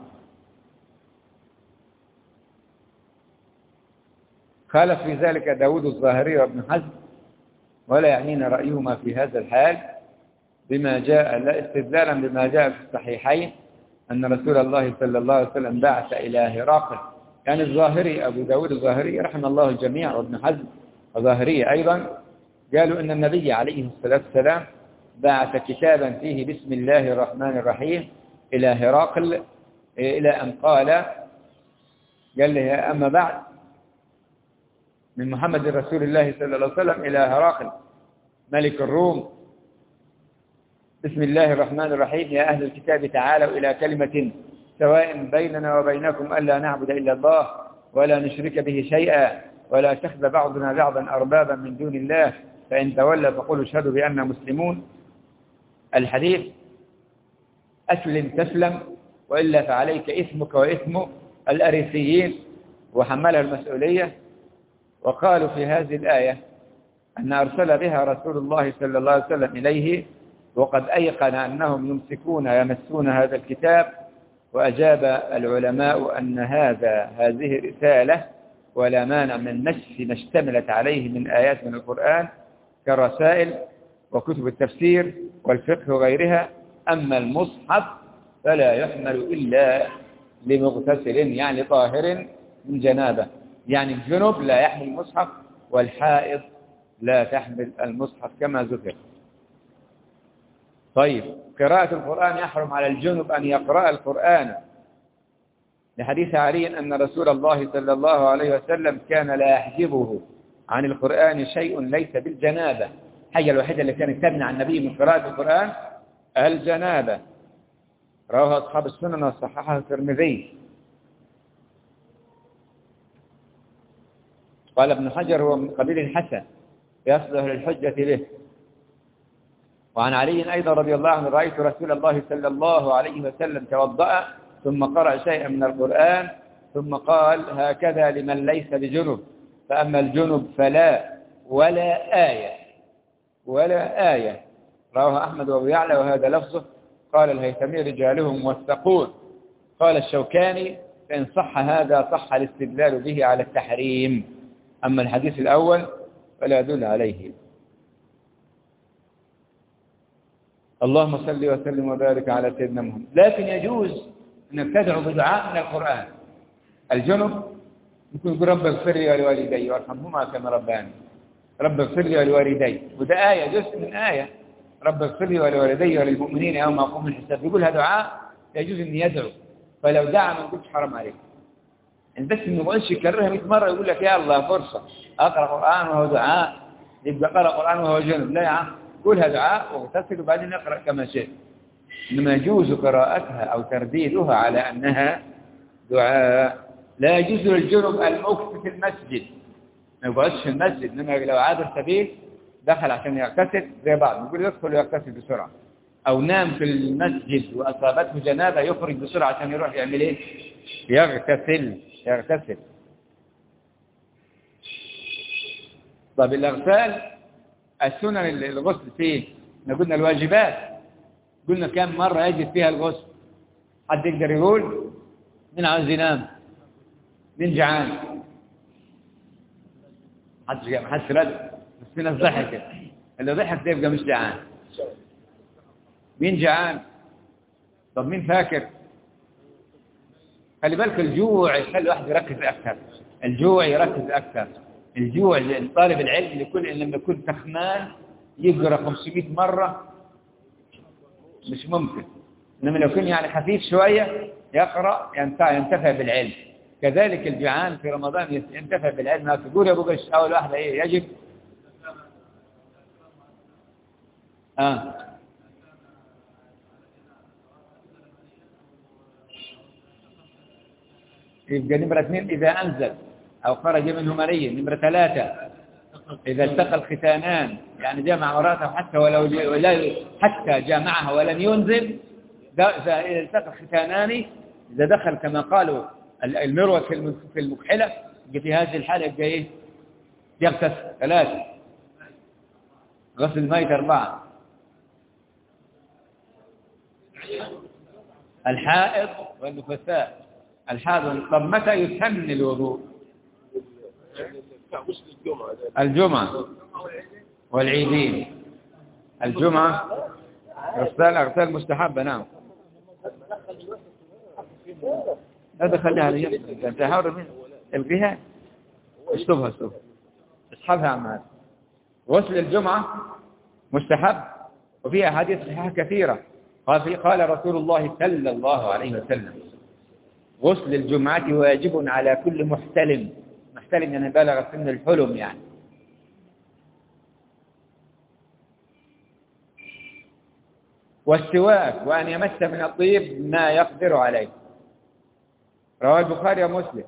خالف في ذلك داود الظاهري وابن حزم، ولا يعنينا رأيهما في هذا الحال بما جاء، لا استدلالا بما جاء في الصحيحين أن رسول الله صلى الله عليه وسلم بعث إلى هرقل. يعني الظاهري أبو داود الظاهري رحم الله الجميع وابن حزم وظاهري أيضا قالوا أن النبي عليه الصلاة والسلام بعث كتابا فيه بسم الله الرحمن الرحيم إلى هرقل، إلى أن قال قال له أما بعد من محمد رسول الله صلى الله عليه وسلم إلى هرقل ملك الروم، بسم الله الرحمن الرحيم يا أهل الكتاب تعالوا إلى كلمة سواء بيننا وبينكم ألا نعبد إلا الله ولا نشرك به شيئا ولا يتخذ بعضنا بعضا أربابا من دون الله فإن تولوا فقولوا اشهدوا بأننا مسلمون. الحديث أسلم تسلم وإلا فعليك إثمك وإثم الأريسيين، وحملها المسؤولية. وقالوا في هذه الآية أن أرسل بها رسول الله صلى الله عليه وسلم إليه، وقد أيقن أنهم يمسكون يمسون هذا الكتاب وأجاب العلماء أن هذا هذه رسالة ولا مانع من نشر ما اشتملت عليه من آيات من القرآن كالرسائل وكتب التفسير والفقه وغيرها. أما المصحف فلا يحمل إلا لمغتسل يعني طاهر من جنابه، يعني الجنب لا يحمل المصحف والحائض لا تحمل المصحف كما ذكر. طيب، قراءة القرآن يحرم على الجنب أن يقرأ القرآن لحديث علي أن رسول الله صلى الله عليه وسلم كان لا يحجبه عن القرآن شيء ليس بالجنابة. الحاجة الوحيدة اللي كانت تمنع النبي من قراءة القرآن الجنابة، رواه أصحاب السنن وصححه الترمذي. قال ابن حجر هو من قبيل الحسن يصلح للحجة به. وعن علي أيضا رضي الله عنه رأيت رسول الله صلى الله عليه وسلم توضأ ثم قرأ شيئا من القرآن ثم قال هكذا لمن ليس بجنب، فأما الجنب فلا ولا آية ولا آية. رواه أحمد وأبو يعلى وهذا لفظه. قال الهيثمي رجالهم موثقون. قال الشوكاني فإن صح هذا صح الاستدلال به على التحريم، أما الحديث الأول فلا يدل عليه. اللهم صل وسلم وبارك على سيدنا محمد. لكن يجوز أنك تدعو بدعاء من القرآن. الجنب يكون يقول رب اغفر لي ولوالدي وارحمهما كما رباني، رب اغفر لي ولوالدي، وده آية جزء من آية رب اغفر لي ولوالدي وللمؤمنين يوم يقوم الحساب. يقولها دعاء يجوز أن يدعو، فلو دعا ما نقولش حرام عليك. بس إنه ما يقولش يكررها مئة مرة يقول لك يا الله فرصة أقرأ قرآن وهو دعاء، يبقى قرأ قرآن وهو جنب. لا يا عم، قولها دعاء واغتسل وبعدين اقرأ كما شئت. إنما يجوز قراءتها أو ترديدها على أنها دعاء. لا يجوز للجنب المكث في المسجد، ما يبقاش في المسجد، إنما لو عابر سبيل دخل عشان يغتسل زي بعض يقول يدخل ويغتسل بسرعة، أو نام في المسجد وأصابته جنابة يخرج بسرعة عشان يروح يعمل إيه؟ يغتسل يغتسل. طب الأغسال السنن الغسل فيه، قلنا الواجبات قلنا كم مرة يجب فيها الغسل؟ حد يقدر يقول؟ من عاوز ينام؟ من جعان؟ حد جعان؟ حد رد؟ بس في ناس ضحكت، اللي ضحك ده يبقى مش جعان. مين جعان؟ طب مين فاكر؟ خلي بالك الجوع يخلي الواحد يركز أكثر، الجوع يركز أكثر. الجوع لطالب العلم اللي كل لما يكون تخمان يقرأ خمسمائة مرة مش ممكن، إنما لو كان يعني خفيف شوية يقرأ ينتفع بالعلم. كذلك الجوعان في رمضان ينتفع بالعلم. تقول يا أبو قش أول واحدة إيه يجب؟ آه يبقى نمرة اثنين إذا أنزل أو خرج منه مني. نمرة ثلاثة إذا التقى الختانان، يعني جامع مراته حتى ولو حتى جامعها ولم ينزل. إذا التقى الختانان إذا دخل كما قالوا المروة في المكحلة في هذه الحالة يبقى إيه؟ يغتسل. ثلاثة غسل الميت. أربعة الحائض والنفساء. الحائض. طب متى يسن الوضوء؟ الجمعة والعيدين. الجمعة غسال أغسال مستحبة. نعم هذا خليها لي انت حاول من الغيها اشطبها اشطبها اسحبها عن هذا. غسل الجمعة مستحب وفيها أحاديث صحيحة كثيرة. قال قال رسول الله صلى الله عليه وسلم غسل الجمعة واجب على كل محتلم. محتلم يعني بالغ سن الحلم يعني. والسواك وأن يمس من الطيب ما يقدر عليه. رواه البخاري ومسلم.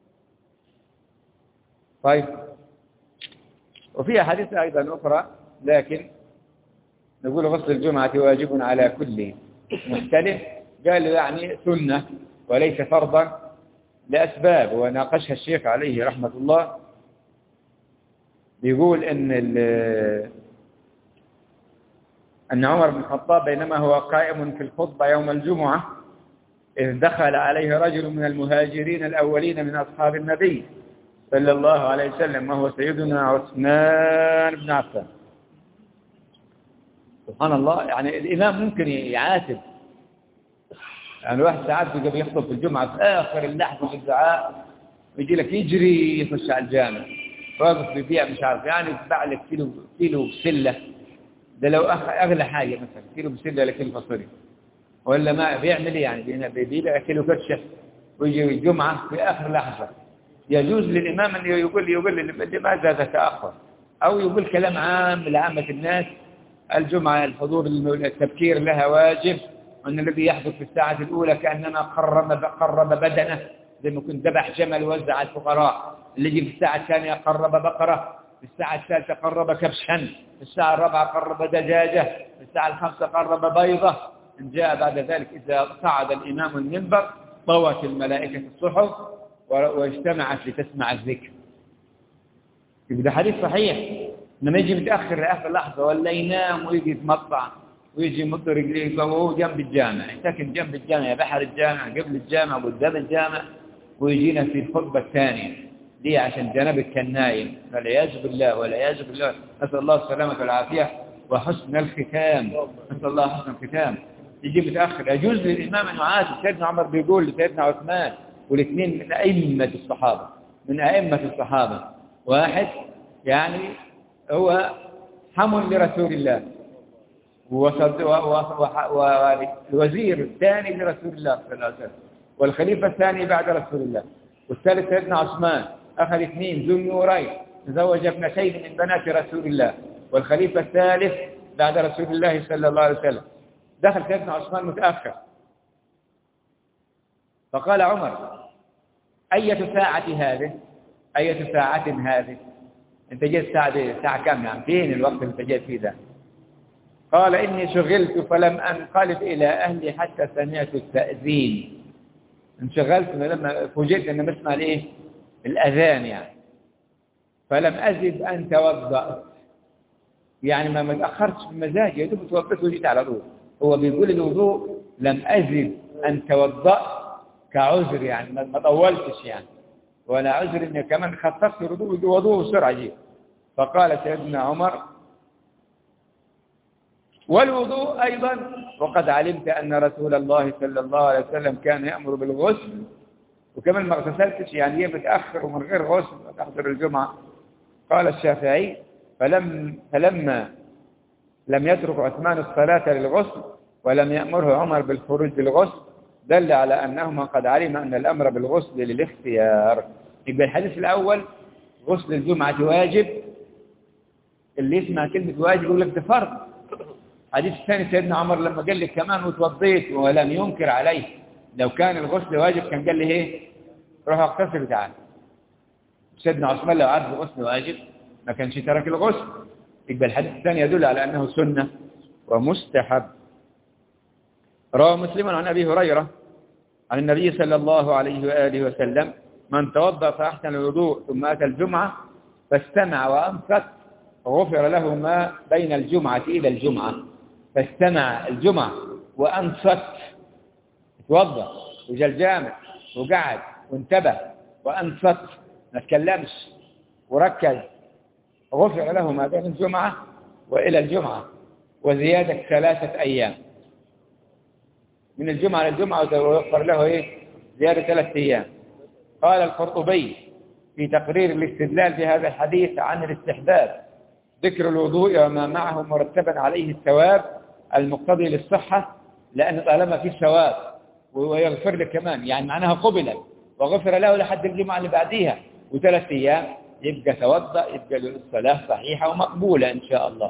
طيب وفي حديث أيضا أخرى، لكن نقول غسل الجمعة واجب على كل محتلم. قال يعني سنة وليس فرضا لأسباب وناقشها الشيخ عليه رحمة الله. بيقول إن أن عمر بن الخطاب بينما هو قائم في الخطبة يوم الجمعة إذ دخل عليه رجل من المهاجرين الأولين من أصحاب النبي صلى الله عليه وسلم وهو سيدنا عثمان بن عفان. سبحان الله، يعني الإمام ممكن يعاتب، يعني واحد ساعات يجي يخطب في الجمعة في آخر اللحظة في الدعاء ويجي لك يجري يخش على الجامع واقف بيبيع مش عارف، يعني يتباع لك كيلو كيلو بسلة، ده لو أغلى حاجة مثلا كيلو بسلة لكيلو فصوليا، ولا ما بيعمل يعني بيبيع كيلو كرشة ويجي الجمعة في آخر لحظة. يجوز للإمام أن يقول يقول لماذا تتأخر، أو يقول كلام عام لعامة الناس: الجمعة الحضور التبكير لها واجب، وأن الذي يحدث في الساعة الأولى كأنما قرب قرب بدنه، زي ما كنت ذبح جمل وزع على الفقراء، اللي يجي في الساعة الثانية قرب بقرة، في الساعة الثالثة قرب كبشا، في الساعة الرابعة قرب دجاجة، في الساعة الخامسة قرب بيضة. إن جاء بعد ذلك إذا صعد الإمام المنبر طوت الملائكة الصحف واجتمعت لتسمع الذكر. يبقى حديث صحيح. لما يجي متأخر لآخر لحظة ولا ينام ويجي يتمطع ويجي يمط رجليه وهو جنب الجامع، ساكن جنب الجامع، بحر الجامع، قبل الجامع قدام الجامع، ويجينا في الخطبة الثانية دي عشان جنبك كان نايم، والعياذ بالله والعياذ بالله، نسأل الله السلامة والعافية وحسن الختام، نسأل الله حسن الختام. يجي متأخر، يجوز للإمام أن يعاتب. سيدنا عمر بيقول لسيدنا عثمان، والاثنين من أئمة الصحابة، من أئمة الصحابة، واحد يعني هو حمل لرسول الله، والوزير الثاني لرسول الله صلى الله عليه وسلم، والخليفة الثاني بعد رسول الله، والثالث سيدنا عثمان أخذ اثنين ذو النورين، تزوج ابنتين من بنات رسول الله، والخليفة الثالث بعد رسول الله صلى الله عليه وسلم. دخل سيدنا عثمان متأخر، فقال عمر: أية ساعة هذه؟ أية ساعة هذه؟ أنت جيت ساعة ساعة كم يعني؟ فين الوقت اللي أنت جيت فيه ده؟ قال: إني شغلت فلم أنقلب إلى أهلي حتى سمعت التأذين. انشغلت لما فوجئت أن بسمع الإيه؟ الأذان يعني، فلم أزد أن توضأت، يعني ما متأخرتش في مزاجي، يدوب توضأت وجيت على طول. هو بيقول الوضوء لم أزد أن توضأت كعذر، يعني ما طولتش يعني، ولا عذر إني كمان خففت الوضوء وضوء بسرعة جيد. فقال سيدنا عمر: والوضوء أيضا وقد علمت أن رسول الله صلى الله عليه وسلم كان يأمر بالغسل، وكمان ما اغتسلتش يعني هي متأخر ومن غير غسل تحضر الجمعة. قال الشافعي: فلم فلما لم يترك عثمان الصلاة للغسل ولم يأمره عمر بالخروج للغسل دل على أنهما قد علم أن الأمر بالغسل للاختيار. يبقى الحديث الأول غسل الجمعة واجب، اللي يسمع كلمة واجب يقول لك ده فرض. الحديث الثاني سيدنا عمر لما قال لي كمان وتوضيت ولم ينكر عليه، لو كان الغسل واجب كان قال لي ايه؟ روح اغتسل تعال. سيدنا عثمان لو عرف الغسل واجب ما كانش ترك الغسل. يبقى الحديث الثاني يدل على أنه سنة ومستحب. روى مسلم عن أبي هريرة عن النبي صلى الله عليه وآله وسلم: من توضأ فأحسن الوضوء ثم أتى الجمعة فاستمع وأنصت غفر له ما بين الجمعة إلى الجمعة. فاستمع الجمعة وأنصت، توضأ وجاء الجامع وقعد وانتبه وأنصت ما تكلمش وركز، غفر له ما بين الجمعة وإلى الجمعة، وزيادة ثلاثة أيام من الجمعة للجمعة، ويغفر له إيه؟ زيادة ثلاثة أيام. قال القرطبي في تقرير الاستدلال في هذا الحديث عن الاستحباب ذكر الوضوء وما معه مرتبا عليه الثواب المقتضي للصحة، لأن طالما في ثواب ويغفر له كمان يعني معناها قبل وغفر له لحد الجمعة اللي بعديها وثلاث أيام، يبقى توضأ، يبقى الصلاة صحيحة ومقبولة إن شاء الله.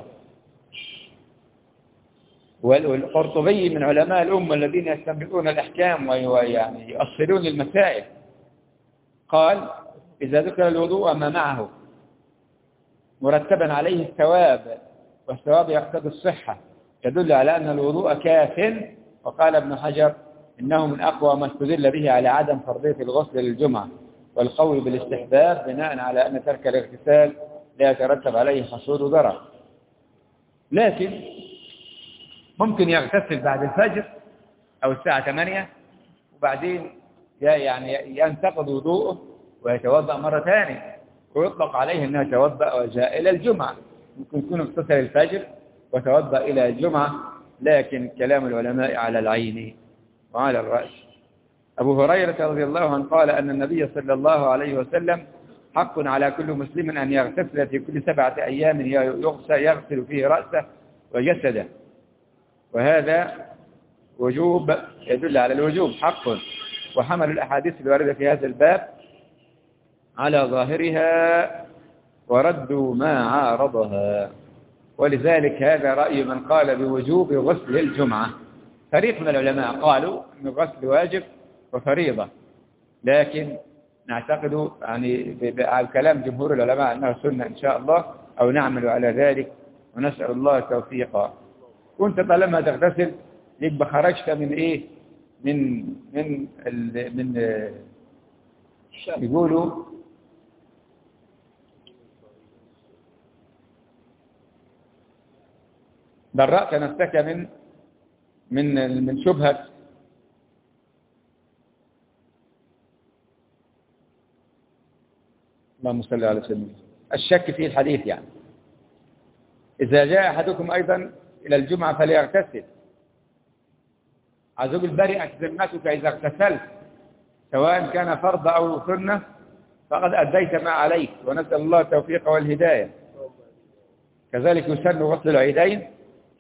والقرطبي من علماء الأمة الذين يستنبطون الأحكام ويعني يؤصلون المسائل، قال: إذا ذكر الوضوء ما معه مرتبا عليه الثواب والثواب يقتضي الصحة يدل على أن الوضوء كاف. وقال ابن حجر: إنه من أقوى ما استدل به على عدم فرضية الغسل للجمعة، والقول بالاستحباب بناء على أن ترك الاغتسال لا يترتب عليه حصول ضرر. لكن ممكن يغتسل بعد الفجر أو الساعة ثمانية وبعدين يعني ينتقض وضوءه ويتوضأ مرة ثانية، ويطلق عليه أنه توضأ وجاء إلى الجمعة. ممكن يكون اغتسل الفجر وتوضأ إلى الجمعة، لكن كلام العلماء على العين وعلى الرأس. أبو هريرة رضي الله عنه قال أن النبي صلى الله عليه وسلم حق على كل مسلم أن يغتسل في كل سبعة أيام يغسل فيه رأسه وجسده، وهذا وجوب يدل على الوجوب حق. وحمل الأحاديث الواردة في هذا الباب على ظاهرها وردوا ما عارضها، ولذلك هذا رأي من قال بوجوب غسل الجمعة. فريق من العلماء قالوا أن الغسل واجب وفريضة، لكن نعتقد يعني بكلام جمهور العلماء أنه سنة إن شاء الله، أو نعمل على ذلك ونسأل الله التوفيق. كنت لما تغتسل يبقى خرجت من إيه من من ال من يقولوا برأت نفسك من من من شبهة اللهم صل على سيدنا الشك في الحديث. يعني إذا جاء أحدكم أيضا إلى الجمعة فليغتسل، عزوب البرئة ذمتك إذا اغتسلت سواء كان فرض أو سنة فقد أديت ما عليك، ونسأل الله التوفيق والهداية. كذلك يسن غسل العيدين،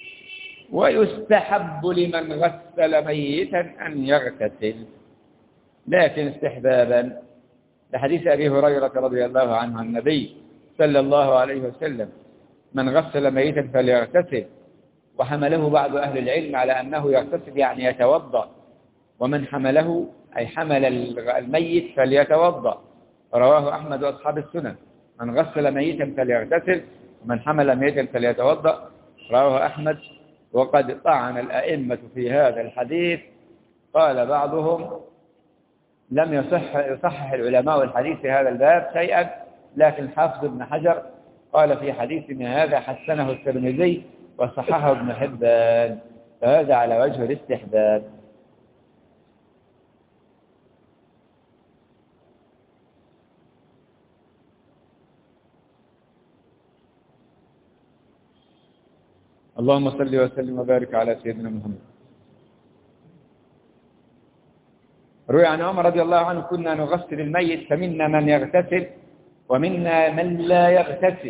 ويستحب لمن غسل ميتا أن يغتسل، لكن استحبابا، لحديث أبي هريرة رضي الله عنه عن النبي صلى الله عليه وسلم من غسل ميتا فليغتسل، وحمله بعض أهل العلم على أنه يغتسل يعني يتوضأ، ومن حمله أي حمل الميت فليتوضأ، رواه أحمد وأصحاب السنن. من غسل ميتا فليغتسل ومن حمل ميتا فليتوضأ، رواه أحمد. وقد طعن الأئمة في هذا الحديث، قال بعضهم لم يصح يصحح العلماء الحديث في هذا الباب شيئا، لكن حافظ ابن حجر قال في حديثنا هذا حسنه الترمذي وصححه ابن حبان، فهذا على وجه الاستحباب. اللهم صل وسلم وبارك على سيدنا محمد. روي عن عمر رضي الله عنه كنا نغسل الميت فمنا من يغتسل ومنا من لا يغتسل،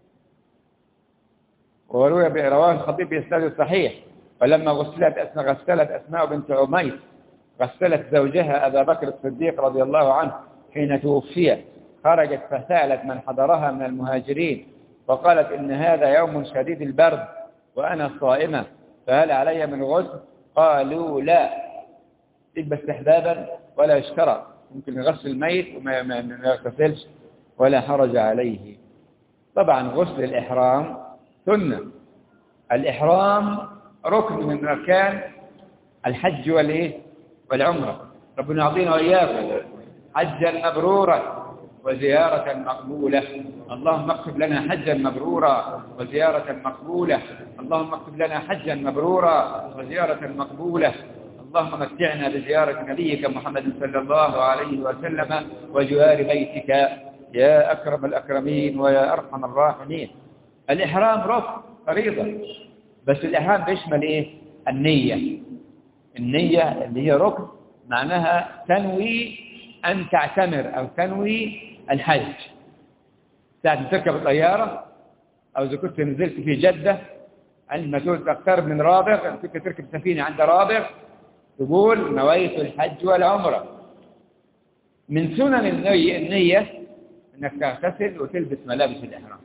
وروي رواه الخطيب بإسناد صحيح. ولما غسلت أسماء غسلت أسماء بنت عميس غسلت زوجها أبا بكر الصديق رضي الله عنه حين توفي، خرجت فسألت من حضرها من المهاجرين وقالت إن هذا يوم شديد البرد وأنا صائمة فهل علي من غسل؟ قالوا لا، يبقى استحبابا ولا يشترط، ممكن يغسل الميت وما ما يغتسلش ولا حرج عليه. طبعا غسل الإحرام سنة، الإحرام ركن من أركان الحج والإيه والعمرة. ربنا يعطينا وإياكم حجا مبرورا وزيارة مقبولة. اللهم اكتب لنا حجا مبرورا وزيارة مقبولة. اللهم اكتب لنا حجا مبرورا وزيارة مقبولة. اللهم متعنا بزيارة نبيك محمد صلى الله عليه وسلم وجوار بيتك يا أكرم الأكرمين ويا أرحم الراحمين. الإحرام ركن فريضة، بس الإحرام بيشمل إيه؟ النية. النية اللي هي ركن معناها تنوي أن تعتمر أو تنوي الحج. ساعة تركب الطيارة أو إذا كنت نزلت في جدة عندما تقترب من رابغ، كنت تركب سفينة عند رابغ تقول نويت الحج والعمرة. من سنن النية, النية أنك تغتسل وتلبس ملابس الإحرام.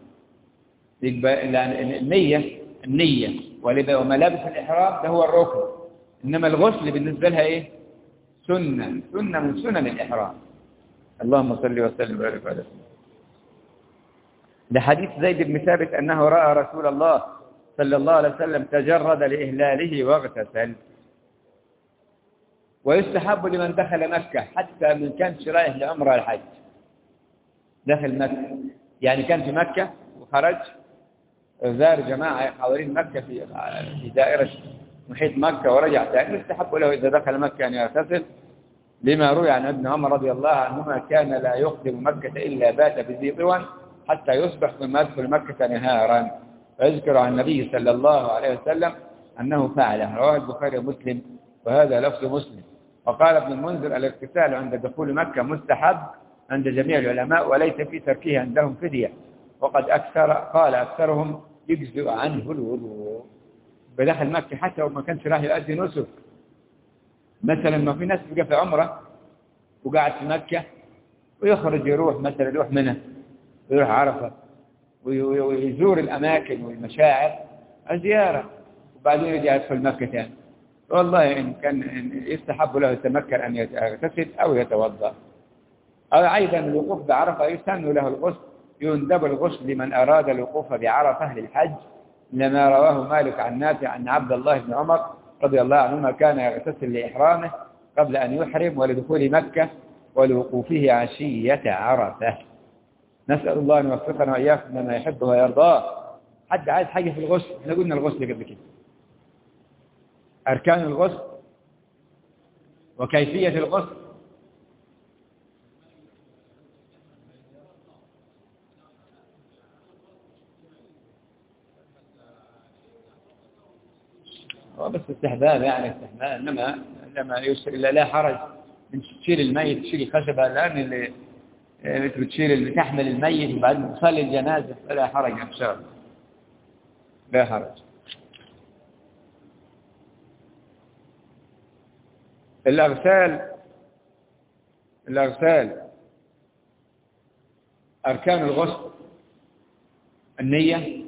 النية النية وملابس الإحرام ده هو الركن، إنما الغسل بالنسبة لها إيه؟ سنة سنة من سنن الإحرام. اللهم صل وسلم وبارك على سيدنا. لحديث زيد بن ثابت أنه رأى رسول الله صلى الله عليه وسلم تجرد لإهلاله واغتسل. ويستحب لمن دخل مكة حتى من كان رايح لعمرة الحج، دخل مكة يعني كان في مكة وخرج زار جماعة حوالين مكة في في دائرة محيط مكة ورجع ثاني، يستحب له إذا دخل مكة أن يغتسل لما روي عن ابن عمر رضي الله عنهما كان لا يقدم مكة إلا بات بذي طوى حتى يصبح ثم يدخل مكة نهارا، فيذكر عن النبي صلى الله عليه وسلم أنه فعله. رواه البخاري ومسلم وهذا لفظ مسلم. وقال ابن المنذر الاغتسال عند دخول مكة مستحب عند جميع العلماء وليس في تركه عندهم فدية، وقد أكثر قال أكثرهم يجزئ عنه الوضوء. بدخل مكة حتى وما كانش راح يؤدي نسك. مثلا ما في ناس بقى في عمره وقاعد في مكة ويخرج يروح مثلا يروح منى ويروح عرفة ويزور الأماكن والمشاعر الزيارة وبعدين يرجع يدخل مكة ثاني. والله إن كان إن يستحب له يتمكن أن يغتسل أو يتوضأ. أو أيضا الوقوف بعرفة يسن له الغسل، يندب الغسل لمن أراد الوقوف بعرفة للحج، لما رواه مالك عن نافع عن عبد الله بن عمر رضي الله عنهما كان يغتسل لإحرامه قبل أن يحرم ولدخول مكة ولوقوفه عشية عرفة. نسأل الله أن يوفقنا وإياكم لما يحبه ويرضاه. حد عايز حاجة في الغسل؟ احنا قلنا الغسل قبل كده، أركان الغسل وكيفية الغسل. هو بس استحباب يعني استحباب، إنما لما يسر إلا لا حرج من تشيل الميت تشيل الخشبة، لأن اللي بتشيل اللي تحمل الميت وبعدين تصلي الجنازة فلا حرج إن شاء الله، لا حرج. الأغسال الأغسال أركان الغسل النية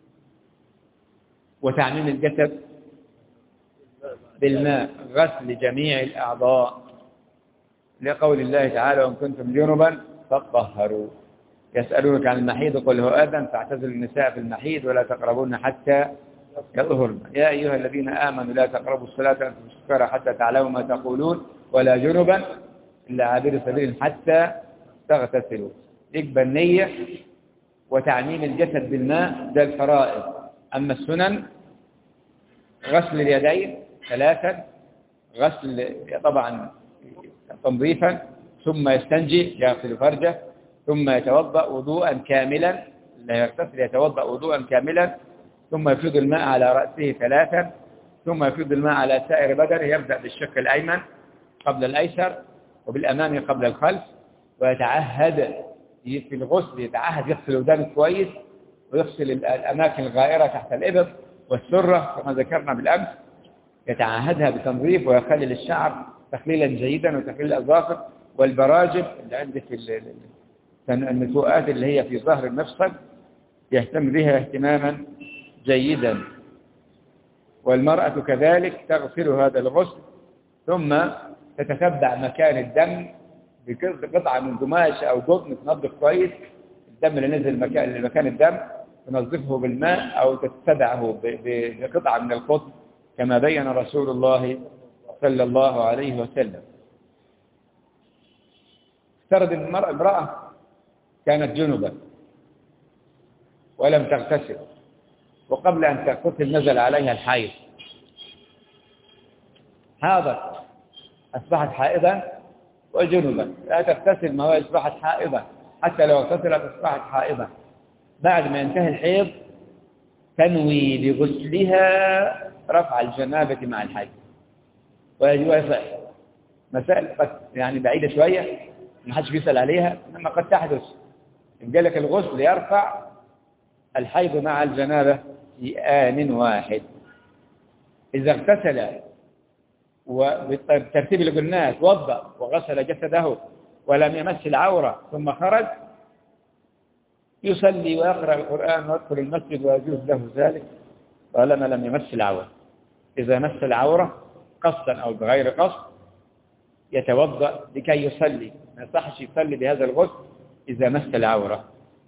وتعميم الجسد بالماء، غسل جميع الأعضاء، لقول الله تعالى وإن كنتم جنبا فطهروا. يسألونك عن المحيض قل هو أذى فاعتزلوا النساء في المحيض ولا تقربون حتى يطهرن. يا أيها الذين آمنوا لا تقربوا الصلاة وأنتم سكارى حتى تعلموا ما تقولون ولا جنبا إلا عابر سبيل حتى تغتسلوا. يقبل النية وتعميم الجسد بالماء ده الفرائض. أما السنن غسل اليدين ثلاثا، غسل طبعا تنظيفا، ثم يستنجي يغسل فرجه، ثم يتوضأ وضوءا كاملا، لا يغتسل يتوضأ وضوءا كاملا، ثم يفيض الماء على رأسه ثلاثا، ثم يفيض الماء على سائر بدنه، يبدأ بالشق الأيمن قبل الأيسر وبالأمام قبل الخلف، ويتعهد في الغسل يتعهد يغسل ودانه كويس ويغسل الأماكن الغائرة تحت الإبط والسرة كما ذكرنا بالأمس، يتعهدها بتنظيف ويخلل الشعر تخليلا جيدا وتخليل الأظافر والبراجم اللي عندك النتوءات اللي هي في ظهر المفصل يهتم بها اهتماما جيدا. والمرأة كذلك تغسل هذا الغسل ثم تتتبع مكان الدم بقطعة من قماش أو قطن تنظف كويس الدم اللي نزل مكان مكان الدم، تنظفه بالماء أو تتبعه بقطعة من القطن كما بين رسول الله صلى الله عليه وسلم. افترض ان المرأة امرأة كانت جنبا ولم تغتسل وقبل أن تغتسل نزل عليها الحيض، حاضت أصبحت حائضا وجنبا، لا تغتسل ما هو أصبحت حائضا، حتى لو اغتسلت أصبحت حائضا. بعد ما ينتهي الحيض تنوي بغسلها رفع الجنابة مع الحيض ويصح. مسائل قد يعني بعيدة شوية ما حدش بيسأل عليها، إنما قد تحدث. يبقى لك الغسل يرفع الحيض مع الجنابة في آن واحد. إذا اغتسل وبالترتيب اللي قلناه توضأ وغسل جسده ولم يمس العورة ثم خرج يصلي ويقرأ القرآن ويدخل المسجد ويجوز له ذلك طالما لم يمس العورة. إذا مس العورة قصدا أو بغير قصد يتوضأ لكي يصلي، ما يصحش يصلي بهذا الغسل إذا مس العورة.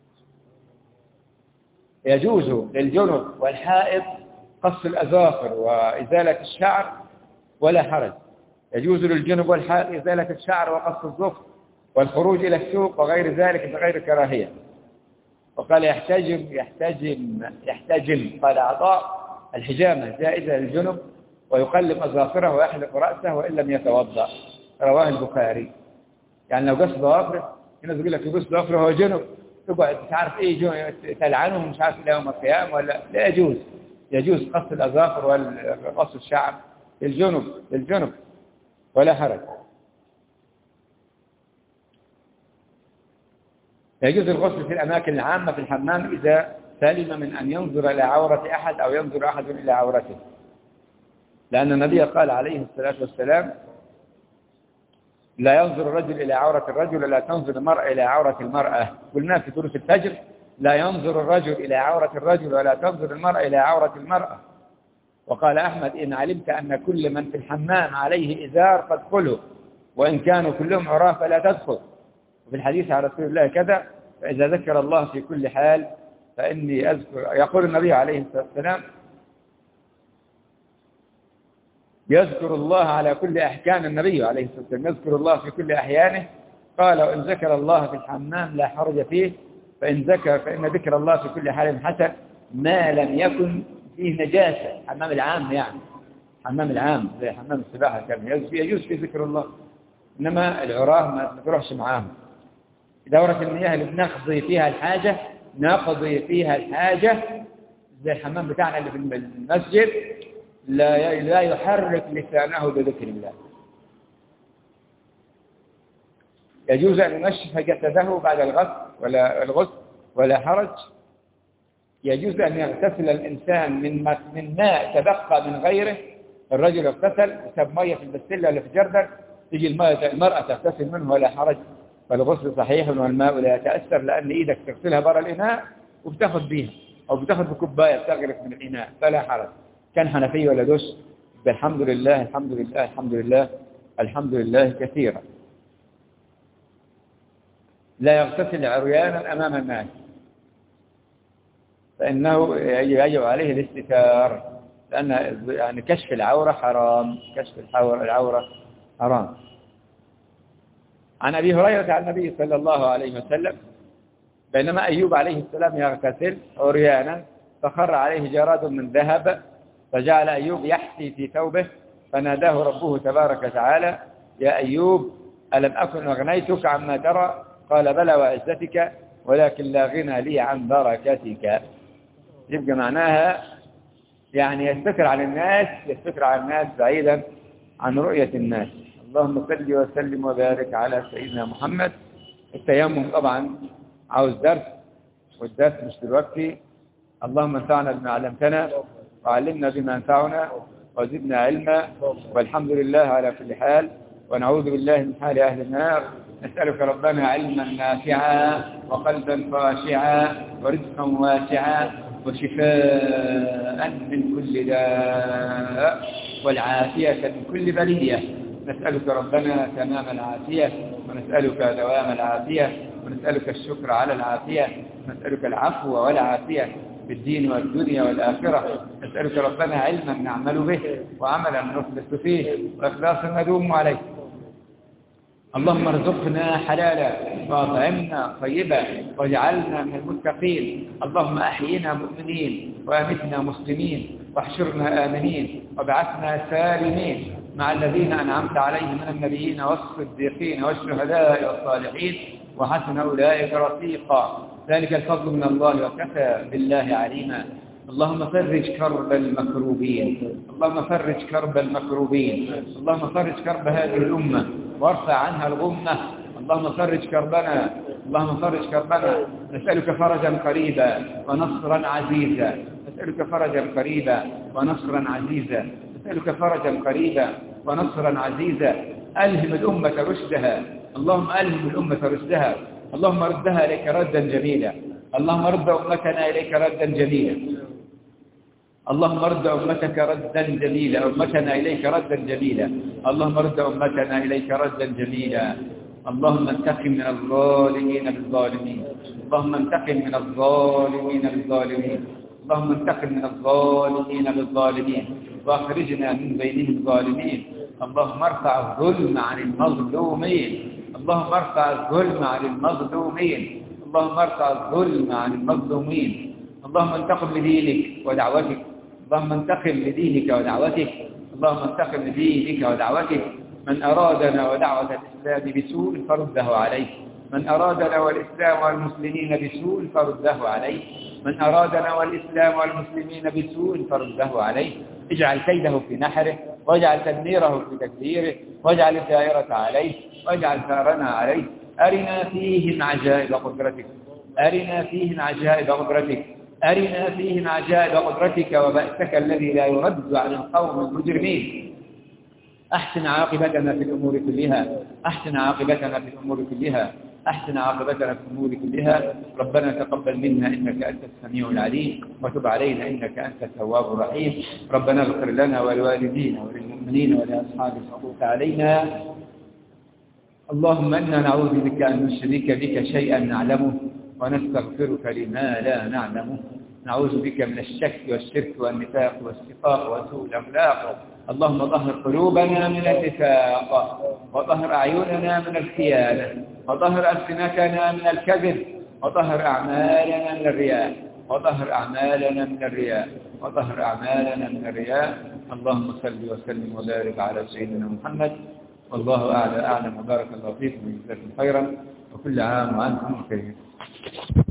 يجوز للجنب والحائض قص الأظافر وإزالة الشعر ولا حرج. يجوز للجنب والحائض إزالة الشعر وقص الظفر والخروج إلى السوق وغير ذلك بغير كراهية. وقال يحتجم يحتجم يحتجم قال عطاء الحجامة جائزة للجنب ويقلم أظافره ويحلق رأسه وإن لم يتوضأ. رواه البخاري. يعني لو قص ضوافره، هنا بيقول لك يقص ضوافره هو جنب، تقعد مش عارف ايه جو تلعنه مش عارف الى يوم القيامه ولا لا يجوز. يجوز قص الاظافر وقص الشعر للجنب للجنب ولا حرج. يجوز الغسل في الاماكن العامه في الحمام اذا سلم من ان ينظر الى عوره احد او ينظر احد الى عورته، لان النبي قال عليه الصلاه والسلام: لا ينظر الرجل إلى عورة الرجل ولا تنظر المرأة إلى عورة المرأة. قلنا في دروس الفجر: لا ينظر الرجل إلى عورة الرجل ولا تنظر المرأة إلى عورة المرأة. وقال أحمد: إن علمت أن كل من في الحمام عليه إزار فادخله، وإن كانوا كلهم عراة فلا تدخل. وفي الحديث عن رسول الله كذا: فإذا ذكر الله في كل حال فإني أذكر. يقول النبي عليه الصلاة والسلام: يذكر الله على كل أحكام. النبي عليه الصلاة والسلام يذكر الله في كل أحيانه. قال: وإن ذكر الله في الحمام لا حرج فيه، فإن ذكر فإن ذكر الله في كل حال حسن ما لم يكن فيه نجاسة. حمام العام يعني حمام العام زي حمام السباحة كان يجوز فيه ذكر الله، إنما العراه ما تروحش معاهم. دورة المياه اللي بنقضي فيها الحاجة نقضي فيها الحاجة زي الحمام بتاعنا اللي في المسجد، لا لا يحرك لسانه بذكر الله. يجوز أن ينشف جسده بعد الغسل ولا الغسل ولا حرج. يجوز أن يغتسل الإنسان من من ماء تبقى من غيره. الرجل اغتسل بسبب مية في البسلة ولا في جردل، تيجي الماء المرأة تغتسل منه ولا حرج، فالغسل صحيح والماء لا يتأثر، لأن إيدك تغسلها برا الإناء وبتاخد بيها أو بتاخد بكوباية بتغرف من الإناء فلا حرج. كان حنفية ولا دش، بالحمد لله الحمد لله الحمد لله الحمد لله كثيرا. لا يغتسل عريانا أمام الناس، فإنه يجب عليه الاستتار، لأن يعني كشف العورة حرام، كشف العورة حرام. عن أبي هريرة عن النبي صلى الله عليه وسلم: بينما أيوب عليه السلام يغتسل عريانا فخر عليه جراد من ذهب، فجعل أيوب يحثي في ثوبه، فناداه ربه تبارك وتعالى: يا أيوب ألم أكن أغنيتك عما ترى؟ قال: بلى وعزتك، ولكن لا غنى لي عن بركتك. يبقى معناها يعني يستتر عن الناس، يستتر عن الناس بعيدا عن رؤية الناس. اللهم صل وسلم وبارك على سيدنا محمد. التيمم طبعا عاوز درس، والدرس مش دلوقتي. اللهم انفعنا بما علمتنا وعلمنا بما ينفعنا وزدنا علما، والحمد لله على كل حال، ونعوذ بالله من حال أهل النار. نسألك ربنا علما نافعا وقلبا خاشعا ورزقا واسعا وشفاء من كل داء والعافية من كل بلية. نسألك ربنا تمام العافية، ونسألك دوام العافية، ونسألك الشكر على العافية، ونسألك العفو والعافية في الدين والدنيا والآخرة. نسألك ربنا علما نعمل به وعملا نخلص فيه وإخلاصا ندوم عليه. اللهم ارزقنا حلالا وأطعمنا طيبا واجعلنا من المتقين. اللهم أحينا مؤمنين وأمتنا مسلمين واحشرنا آمنين وابعثنا سالمين مع الذين أنعمت عليهم من النبيين والصديقين والشهداء والصالحين وحسن أولئك رفيقا. ذلك الفضل من الله وكفى بالله عليما. اللهم فرج كرب المكروبين، اللهم فرج كرب المكروبين، اللهم فرج كرب هذه الأمة وارفع عنها الغمة. اللهم فرج كربنا، اللهم فرج كربنا. نسألك فرجا قريبا ونصرا عزيزا، نسألك فرجا قريبا ونصرا عزيزا، نسألك فرجا قريبا ونصرا عزيزا. ألهم الأمة رشدها، اللهم ألهم الأمة رشدها. اللهم ردها إليك ردا جميلا، اللهم رد أمتنا إليك ردا جميلا، اللهم رد أمتك ردا جميلا، أمتنا إليك ردا جميلا، اللهم رد أمتنا إليك ردا جميلا. اللهم انتقم من الظالمين بالظالمين، اللهم انتقم من الظالمين بالظالمين، اللهم انتقم من الظالمين بالظالمين واخرجنا من بينهم ظالمين. اللهم ارفع الظلم عن المظلومين، اللهم ارفع الظلم عن المظلومين، اللهم ارفع الظلم عن المظلومين. اللهم انتقم لدينك ودعوتك، اللهم انتقم لدينك ودعوتك، اللهم انتقم لدينك ودعوتك من أرادنا ودعوة الإسلام بسوء فرده عليه، من أرادنا والإسلام والمسلمين بسوء فرده عليه، من أرادنا والإسلام والمسلمين بسوء فرده عليه. اجعل كيده في نحره، واجعل تدميره في تدبيره، واجعل الدائرة عليه، واجعل ثارنا عليه. أرنا فيهم عجائب قدرتك، أرنا فيهم عجائب قدرتك، أرنا فيهم عجائب قدرتك وبأسك الذي لا يرد عن القوم المجرمين. أحسن عاقبتنا في الأمور كلها، أحسن عاقبتنا في الأمور كلها، أحسن عاقبتنا في الأمور كلها. ربنا تقبل منا إنك أنت السميع العليم، وتب علينا إنك أنت التواب الرحيم. ربنا اغفر لنا ولوالدينا وللمؤمنين ولأصحاب الحقوق علينا. اللهم إنا نعوذ بك أن نشرك بك شيئا نعلمه ونستغفرك لما لا نعلمه. نعوذ بك من الشك والشرك والنفاق والشقاق وسوء الأخلاق. اللهم طهر قلوبنا من النفاق، وطهر أعيننا من الخيانة، وطهر ألسنتنا من الكذب، وطهر أعمالنا من الرياء، وطهر أعمالنا من الرياء، وطهر أعمالنا من الرياء. اللهم صل وسلم وبارك على سيدنا محمد. والله أعلى أعلم وبارك الله فيكم وجزاكم خيرا، وكل عام وأنتم بخير.